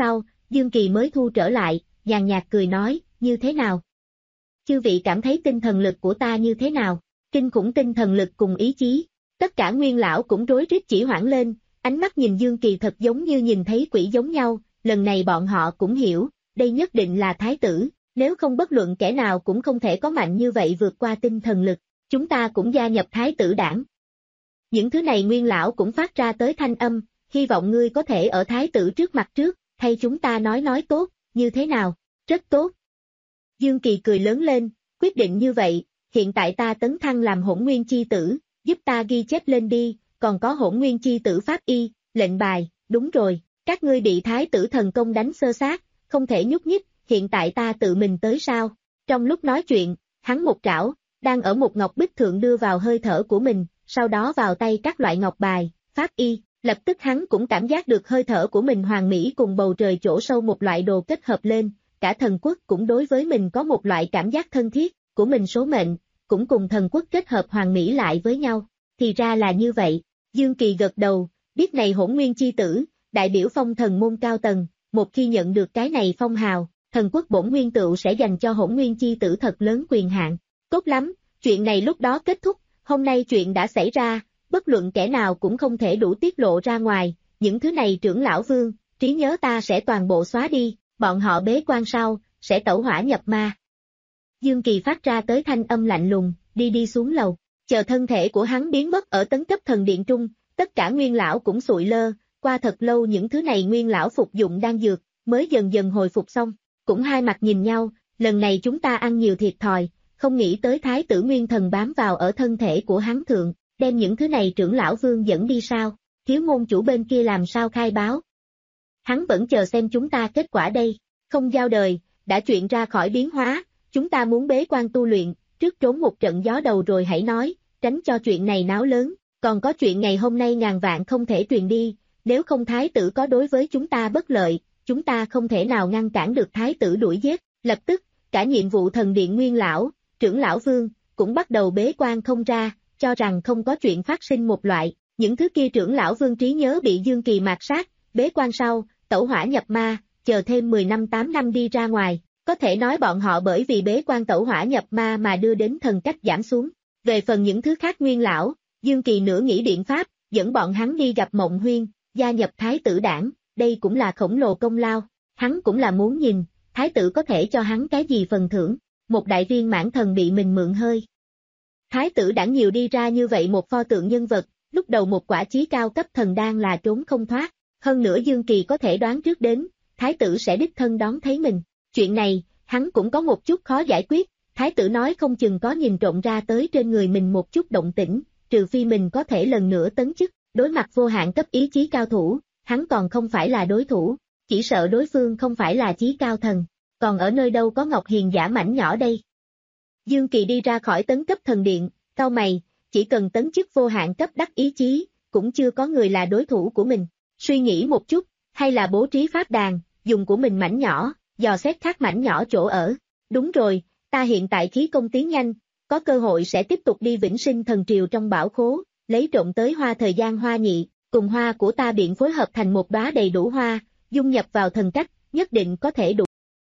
Dương Kỳ mới thu trở lại, nhàn nhạt cười nói, như thế nào? Chư vị cảm thấy tinh thần lực của ta như thế nào? Kinh khủng tinh thần lực cùng ý chí. Tất cả nguyên lão cũng rối rít chỉ hoãn lên, ánh mắt nhìn Dương Kỳ thật giống như nhìn thấy quỷ giống nhau, lần này bọn họ cũng hiểu, đây nhất định là thái tử, nếu không bất luận kẻ nào cũng không thể có mạnh như vậy vượt qua tinh thần lực, chúng ta cũng gia nhập thái tử đảng. Những thứ này nguyên lão cũng phát ra tới thanh âm, hy vọng ngươi có thể ở thái tử trước mặt trước, thay chúng ta nói nói tốt, như thế nào? Rất tốt. Dương Kỳ cười lớn lên, quyết định như vậy, hiện tại ta tấn thăng làm hỗn nguyên chi tử, giúp ta ghi chép lên đi, còn có hỗn nguyên chi tử pháp y, lệnh bài, đúng rồi, các ngươi bị thái tử thần công đánh xơ xác, không thể nhúc nhích, hiện tại ta tự mình tới sao? Trong lúc nói chuyện, hắn một trảo, đang ở một ngọc bích thượng đưa vào hơi thở của mình, sau đó vào tay các loại ngọc bài, pháp y, lập tức hắn cũng cảm giác được hơi thở của mình hoàn mỹ cùng bầu trời chỗ sâu một loại đồ kết hợp lên, cả thần quốc cũng đối với mình có một loại cảm giác thân thiết, của mình số mệnh, cũng cùng thần quốc kết hợp hoàn mỹ lại với nhau, thì ra là như vậy, Dương Kỳ gật đầu, biết này hỗn nguyên chi tử, đại biểu phong thần môn cao tầng, một khi nhận được cái này phong hào, thần quốc bổn nguyên tựu sẽ dành cho hỗn nguyên chi tử thật lớn quyền hạn, tốt lắm, chuyện này lúc đó kết thúc, hôm nay chuyện đã xảy ra, bất luận kẻ nào cũng không thể đủ tiết lộ ra ngoài, những thứ này trưởng lão vương, trí nhớ ta sẽ toàn bộ xóa đi, bọn họ bế quan sau, sẽ tẩu hỏa nhập ma. Dương Kỳ phát ra tới thanh âm lạnh lùng, đi đi xuống lầu, chờ thân thể của hắn biến mất ở tấn cấp thần điện trung, tất cả nguyên lão cũng sụi lơ, qua thật lâu những thứ này nguyên lão phục dụng đan dược, mới dần dần hồi phục xong, cũng hai mặt nhìn nhau, lần này chúng ta ăn nhiều thiệt thòi, không nghĩ tới thái tử nguyên thần bám vào ở thân thể của hắn thượng, đem những thứ này trưởng lão vương dẫn đi sao, thiếu môn chủ bên kia làm sao khai báo. Hắn vẫn chờ xem chúng ta kết quả đây, không giao đời, đã chuyện ra khỏi biến hóa, chúng ta muốn bế quan tu luyện, trước trốn một trận gió đầu rồi hãy nói, tránh cho chuyện này náo lớn, còn có chuyện ngày hôm nay ngàn vạn không thể truyền đi, nếu không thái tử có đối với chúng ta bất lợi, chúng ta không thể nào ngăn cản được thái tử đuổi giết, lập tức, cả nhiệm vụ thần điện nguyên lão, trưởng lão vương, cũng bắt đầu bế quan không ra, cho rằng không có chuyện phát sinh một loại, những thứ kia trưởng lão vương trí nhớ bị Dương Kỳ mạt sát, bế quan sau, tẩu hỏa nhập ma, chờ thêm mười năm tám năm đi ra ngoài, có thể nói bọn họ bởi vì bế quan tẩu hỏa nhập ma mà đưa đến thần cách giảm xuống. Về phần những thứ khác nguyên lão, Dương Kỳ nửa nghĩ biện pháp, dẫn bọn hắn đi gặp Mộng Huyên, gia nhập thái tử đảng, đây cũng là khổng lồ công lao, hắn cũng là muốn nhìn, thái tử có thể cho hắn cái gì phần thưởng, một đại viên mãn thần bị mình mượn hơi. Thái tử đảng nhiều đi ra như vậy một pho tượng nhân vật, lúc đầu một quả chí cao cấp thần đan là trốn không thoát, hơn nữa Dương Kỳ có thể đoán trước đến, thái tử sẽ đích thân đón thấy mình, chuyện này, hắn cũng có một chút khó giải quyết, thái tử nói không chừng có nhìn trộm ra tới trên người mình một chút động tĩnh, trừ phi mình có thể lần nữa tấn chức, đối mặt vô hạn cấp ý chí cao thủ, hắn còn không phải là đối thủ, chỉ sợ đối phương không phải là chí cao thần, còn ở nơi đâu có Ngọc Hiền giả mảnh nhỏ đây. Dương Kỳ đi ra khỏi tấn cấp thần điện, cau mày, chỉ cần tấn chức vô hạn cấp đắc ý chí, cũng chưa có người là đối thủ của mình, suy nghĩ một chút, hay là bố trí pháp đàn, dùng của mình mảnh nhỏ, dò xét khác mảnh nhỏ chỗ ở, đúng rồi, ta hiện tại khí công tiến nhanh, có cơ hội sẽ tiếp tục đi Vĩnh Sinh Thần Triều trong bảo khố, lấy trộm tới hoa thời gian hoa nhị, cùng hoa của ta biện phối hợp thành một đóa đầy đủ hoa, dung nhập vào thần cách, nhất định có thể đủ.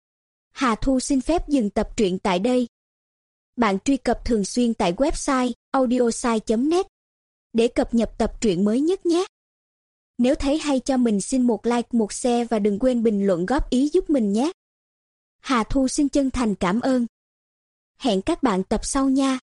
Hà Thu xin phép dừng tập truyện tại đây. Bạn truy cập thường xuyên tại website audiosai chấm net để cập nhật tập truyện mới nhất nhé. Nếu thấy hay cho mình xin một like, một share và đừng quên bình luận góp ý giúp mình nhé. Hà Thu xin chân thành cảm ơn. Hẹn các bạn tập sau nha.